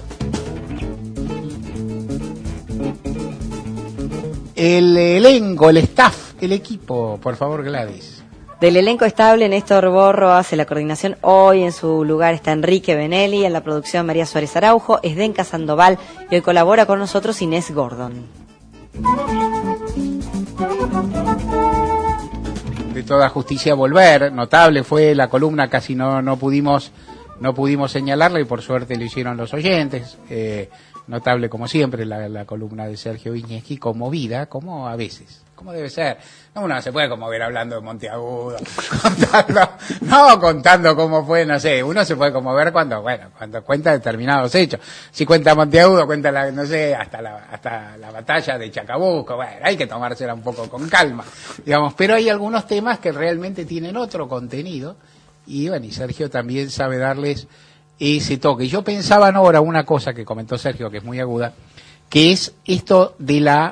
El elenco, el staff, el equipo, por favor, Gladys. Del elenco estable, Néstor Borro hace la coordinación. Hoy en su lugar está Enrique Benelli, en la producción María Suárez Araujo, Esdenca Sandoval, y hoy colabora con nosotros Inés Gordon. De toda justicia volver, notable fue la columna, casi no no pudimos no pudimos señalarla y por suerte lo hicieron los oyentes. Eh, notable como siempre la, la columna de Sergio Viñeschi, conmovida, como a veces, como debe ser. No, uno no se puede conmover hablando de Monteagudo, contando, no contando cómo fue, no sé, uno se puede conmover cuando, bueno, cuando cuenta determinados hechos. Si cuenta Monteagudo, cuenta la, no sé, hasta la, hasta la batalla de Chacabuco, bueno, hay que tomársela un poco con calma, digamos, pero hay algunos temas que realmente tienen otro contenido, y bueno, y Sergio también sabe darles ese toque. Yo pensaba ahora una cosa que comentó Sergio, que es muy aguda, que es esto de la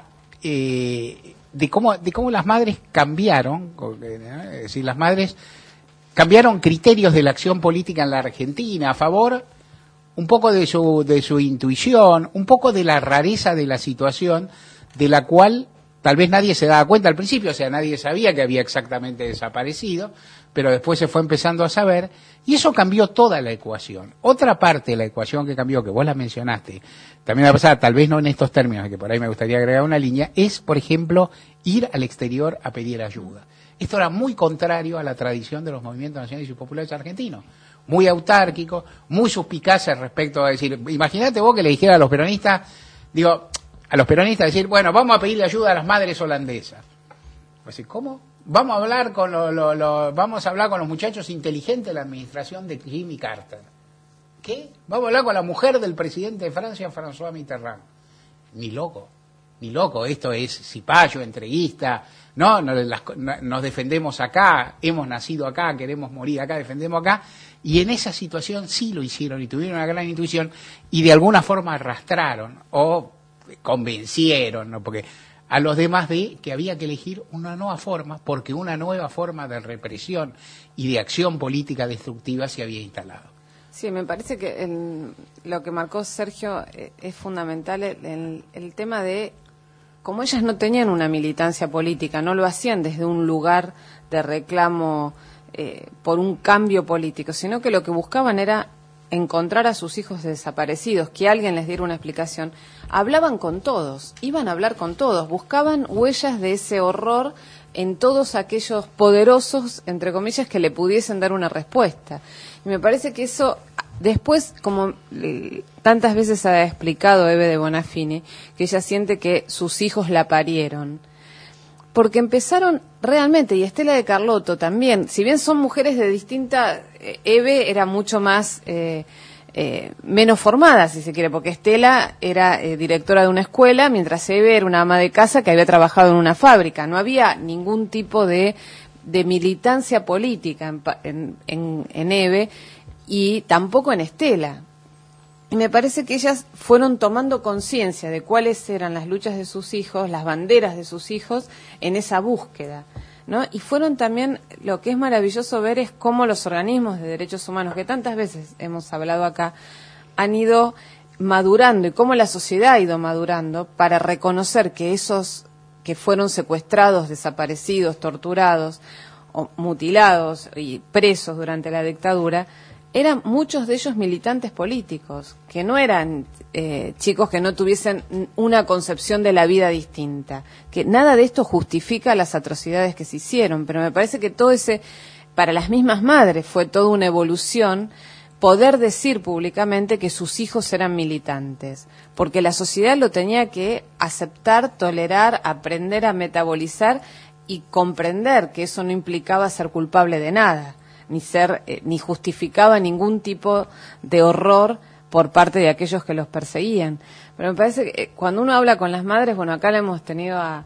eh, de cómo de cómo las madres cambiaron, es decir, las madres cambiaron criterios de la acción política en la Argentina a favor un poco de su de su intuición, un poco de la rareza de la situación, de la cual tal vez nadie se daba cuenta al principio, o sea, nadie sabía que había exactamente desaparecido, pero después se fue empezando a saber, y eso cambió toda la ecuación. Otra parte de la ecuación que cambió, que vos la mencionaste, también la pasada, tal vez no en estos términos, que por ahí me gustaría agregar una línea, es, por ejemplo, ir al exterior a pedir ayuda. Esto era muy contrario a la tradición de los movimientos nacionales y populares argentinos. Muy autárquico, muy suspicaces respecto a decir, imagínate vos que le dijera a los peronistas, digo, a los peronistas decir, bueno, vamos a pedirle ayuda a las madres holandesas. Pues, ¿cómo? Vamos a hablar con lo, lo, lo, vamos a hablar con los muchachos inteligentes de la administración de Jimmy Carter. ¿Qué? Vamos a hablar con la mujer del presidente de Francia, François Mitterrand. Ni loco, ni loco. Esto es cipayo, entreguista. No, nos, las, nos defendemos acá, hemos nacido acá, queremos morir acá, defendemos acá. Y en esa situación sí lo hicieron y tuvieron una gran intuición y de alguna forma arrastraron o convencieron, ¿no? Porque a los demás de que había que elegir una nueva forma, porque una nueva forma de represión y de acción política destructiva se había instalado. Sí, me parece que en lo que marcó Sergio eh, es fundamental el, el, el tema de como ellas no tenían una militancia política, no lo hacían desde un lugar de reclamo eh, por un cambio político, sino que lo que buscaban era encontrar a sus hijos desaparecidos, que alguien les diera una explicación. Hablaban con todos, iban a hablar con todos, buscaban huellas de ese horror en todos aquellos poderosos, entre comillas, que le pudiesen dar una respuesta. Y me parece que eso, después, como eh, tantas veces ha explicado Eve de Bonafini, que ella siente que sus hijos la parieron. porque empezaron realmente, y Estela de Carlotto también, si bien son mujeres de distinta, eh, Eve era mucho más, eh, eh, menos formada, si se quiere, porque Estela era eh, directora de una escuela, mientras Eve era una ama de casa que había trabajado en una fábrica. No había ningún tipo de, de militancia política en, en, en, en Eve, y tampoco en Estela. Y me parece que ellas fueron tomando conciencia de cuáles eran las luchas de sus hijos, las banderas de sus hijos, en esa búsqueda, ¿no? Y fueron también, lo que es maravilloso ver es cómo los organismos de derechos humanos, que tantas veces hemos hablado acá, han ido madurando, y cómo la sociedad ha ido madurando para reconocer que esos que fueron secuestrados, desaparecidos, torturados, o mutilados y presos durante la dictadura, eran muchos de ellos militantes políticos, que no eran eh, chicos que no tuviesen una concepción de la vida distinta, que nada de esto justifica las atrocidades que se hicieron, pero me parece que todo ese, para las mismas madres fue toda una evolución poder decir públicamente que sus hijos eran militantes, porque la sociedad lo tenía que aceptar, tolerar, aprender a metabolizar y comprender que eso no implicaba ser culpable de nada, ni ser eh, ni justificaba ningún tipo de horror por parte de aquellos que los perseguían. Pero me parece que eh, cuando uno habla con las madres, bueno, acá le hemos tenido a,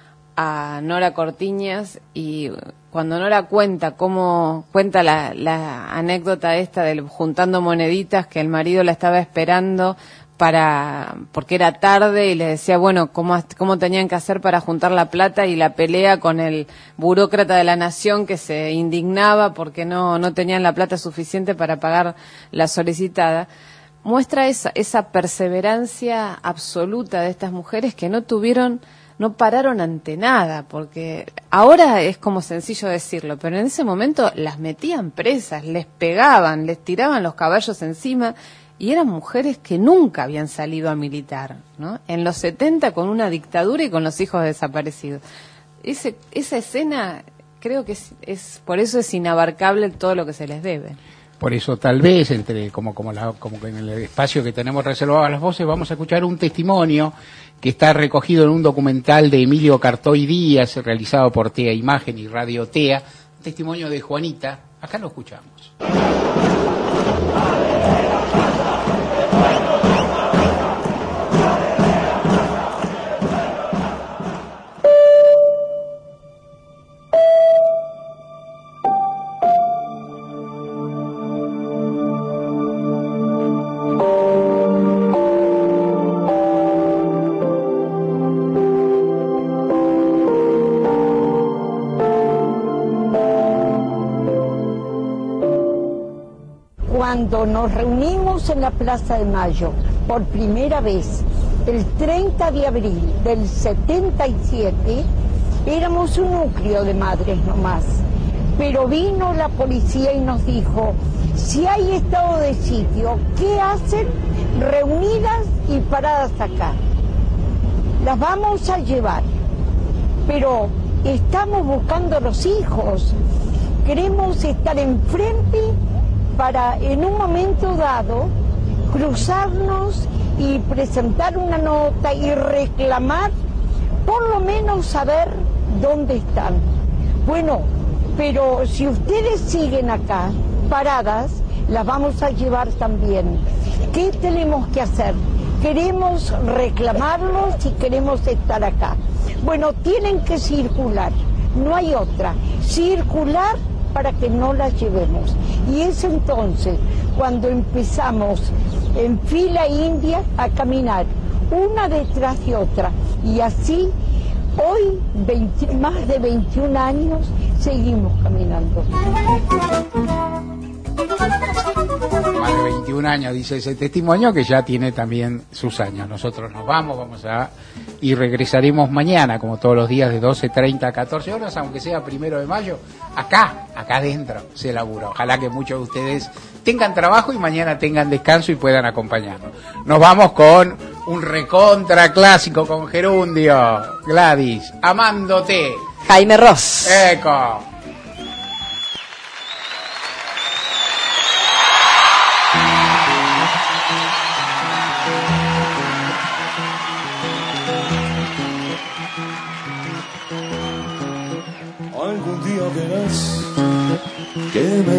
a Nora Cortiñas, y cuando Nora cuenta cómo cuenta la, la anécdota esta del juntando moneditas, que el marido la estaba esperando para porque era tarde y le decía, bueno, cómo, cómo tenían que hacer para juntar la plata, y la pelea con el burócrata de la nación que se indignaba porque no, no tenían la plata suficiente para pagar la solicitada, muestra esa, esa perseverancia absoluta de estas mujeres que no tuvieron, no pararon ante nada, porque ahora es como sencillo decirlo, pero en ese momento las metían presas, les pegaban, les tiraban los caballos encima, y eran mujeres que nunca habían salido a militar, ¿no? En los setenta con una dictadura y con los hijos desaparecidos. Ese, esa escena creo que es, es, por eso es inabarcable todo lo que se les debe. Por eso tal vez, entre como, como, la, como que en el espacio que tenemos reservado a las voces, vamos a escuchar un testimonio que está recogido en un documental de Emilio Cartoy Díaz, realizado por TEA Imagen y Radio TEA, un testimonio de Juanita. Acá lo escuchamos. Cuando nos reunimos en la Plaza de Mayo por primera vez, el treinta de abril del setenta y siete, éramos un núcleo de madres nomás, pero vino la policía y nos dijo, si hay estado de sitio, ¿qué hacen reunidas y paradas acá? Las vamos a llevar, pero estamos buscando los hijos, queremos estar enfrente para en un momento dado cruzarnos y presentar una nota y reclamar, por lo menos saber dónde están. Bueno, pero si ustedes siguen acá, paradas, las vamos a llevar también. ¿Qué tenemos que hacer? Queremos reclamarlos y queremos estar acá. Bueno, tienen que circular, no hay otra. Circular para que no las llevemos. Y es entonces cuando empezamos en fila india a caminar, una detrás de otra. Y así, hoy, veinte, más de veintiún años, seguimos caminando. Más de veintiún años, dice ese testimonio, que ya tiene también sus años. Nosotros nos vamos, vamos a... y regresaremos mañana, como todos los días, de doce treinta a catorce horas, aunque sea primero de mayo, acá, acá adentro se labura. Ojalá que muchos de ustedes tengan trabajo y mañana tengan descanso y puedan acompañarnos. Nos vamos con un recontra clásico con Gerundio, Gladys, Amándote. Jaime Ross. Eco.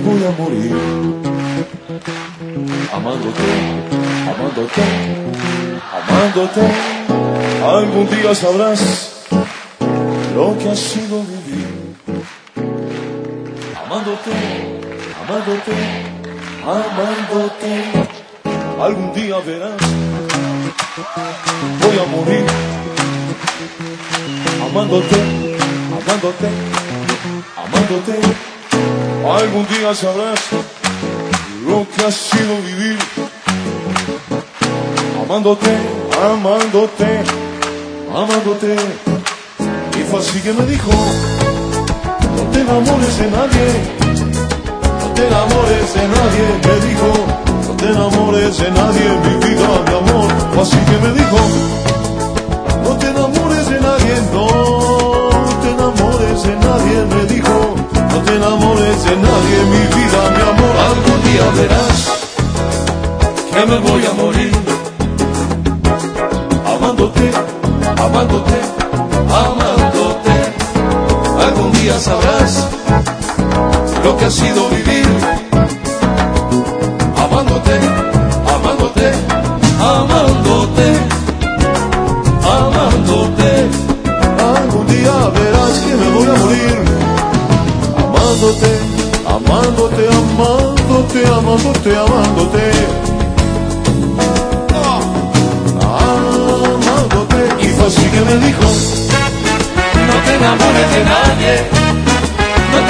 voy a morir. Amándote, amándote, amándote. Algún día sabrás lo que ha sido vivir. Amándote, amándote, amándote. Algún día verás, voy a morir. Amándote, amándote, amándote. Algún día sabrás lo que ha sido vivir. Amándote, amándote, amándote. Y fue así que me dijo: no te enamores de nadie, no te enamores de nadie. Me dijo: no te enamores de nadie, mi vida, mi amor. Fue así que me dijo: no te enamores de nadie, no, no te enamores de nadie. Me dijo: no te enamores de nadie, mi vida, mi amor. Algún día verás que me voy a morir. Amándote, amándote, amándote. Algún día sabrás lo que ha sido vivir. Amándote, amándote, amándote, amándote. Algún día verás que me voy a morir. Amándote, amándote, amándote, amándote, amándote. Amándote. Y fue así que me dijo: no te enamores de nadie,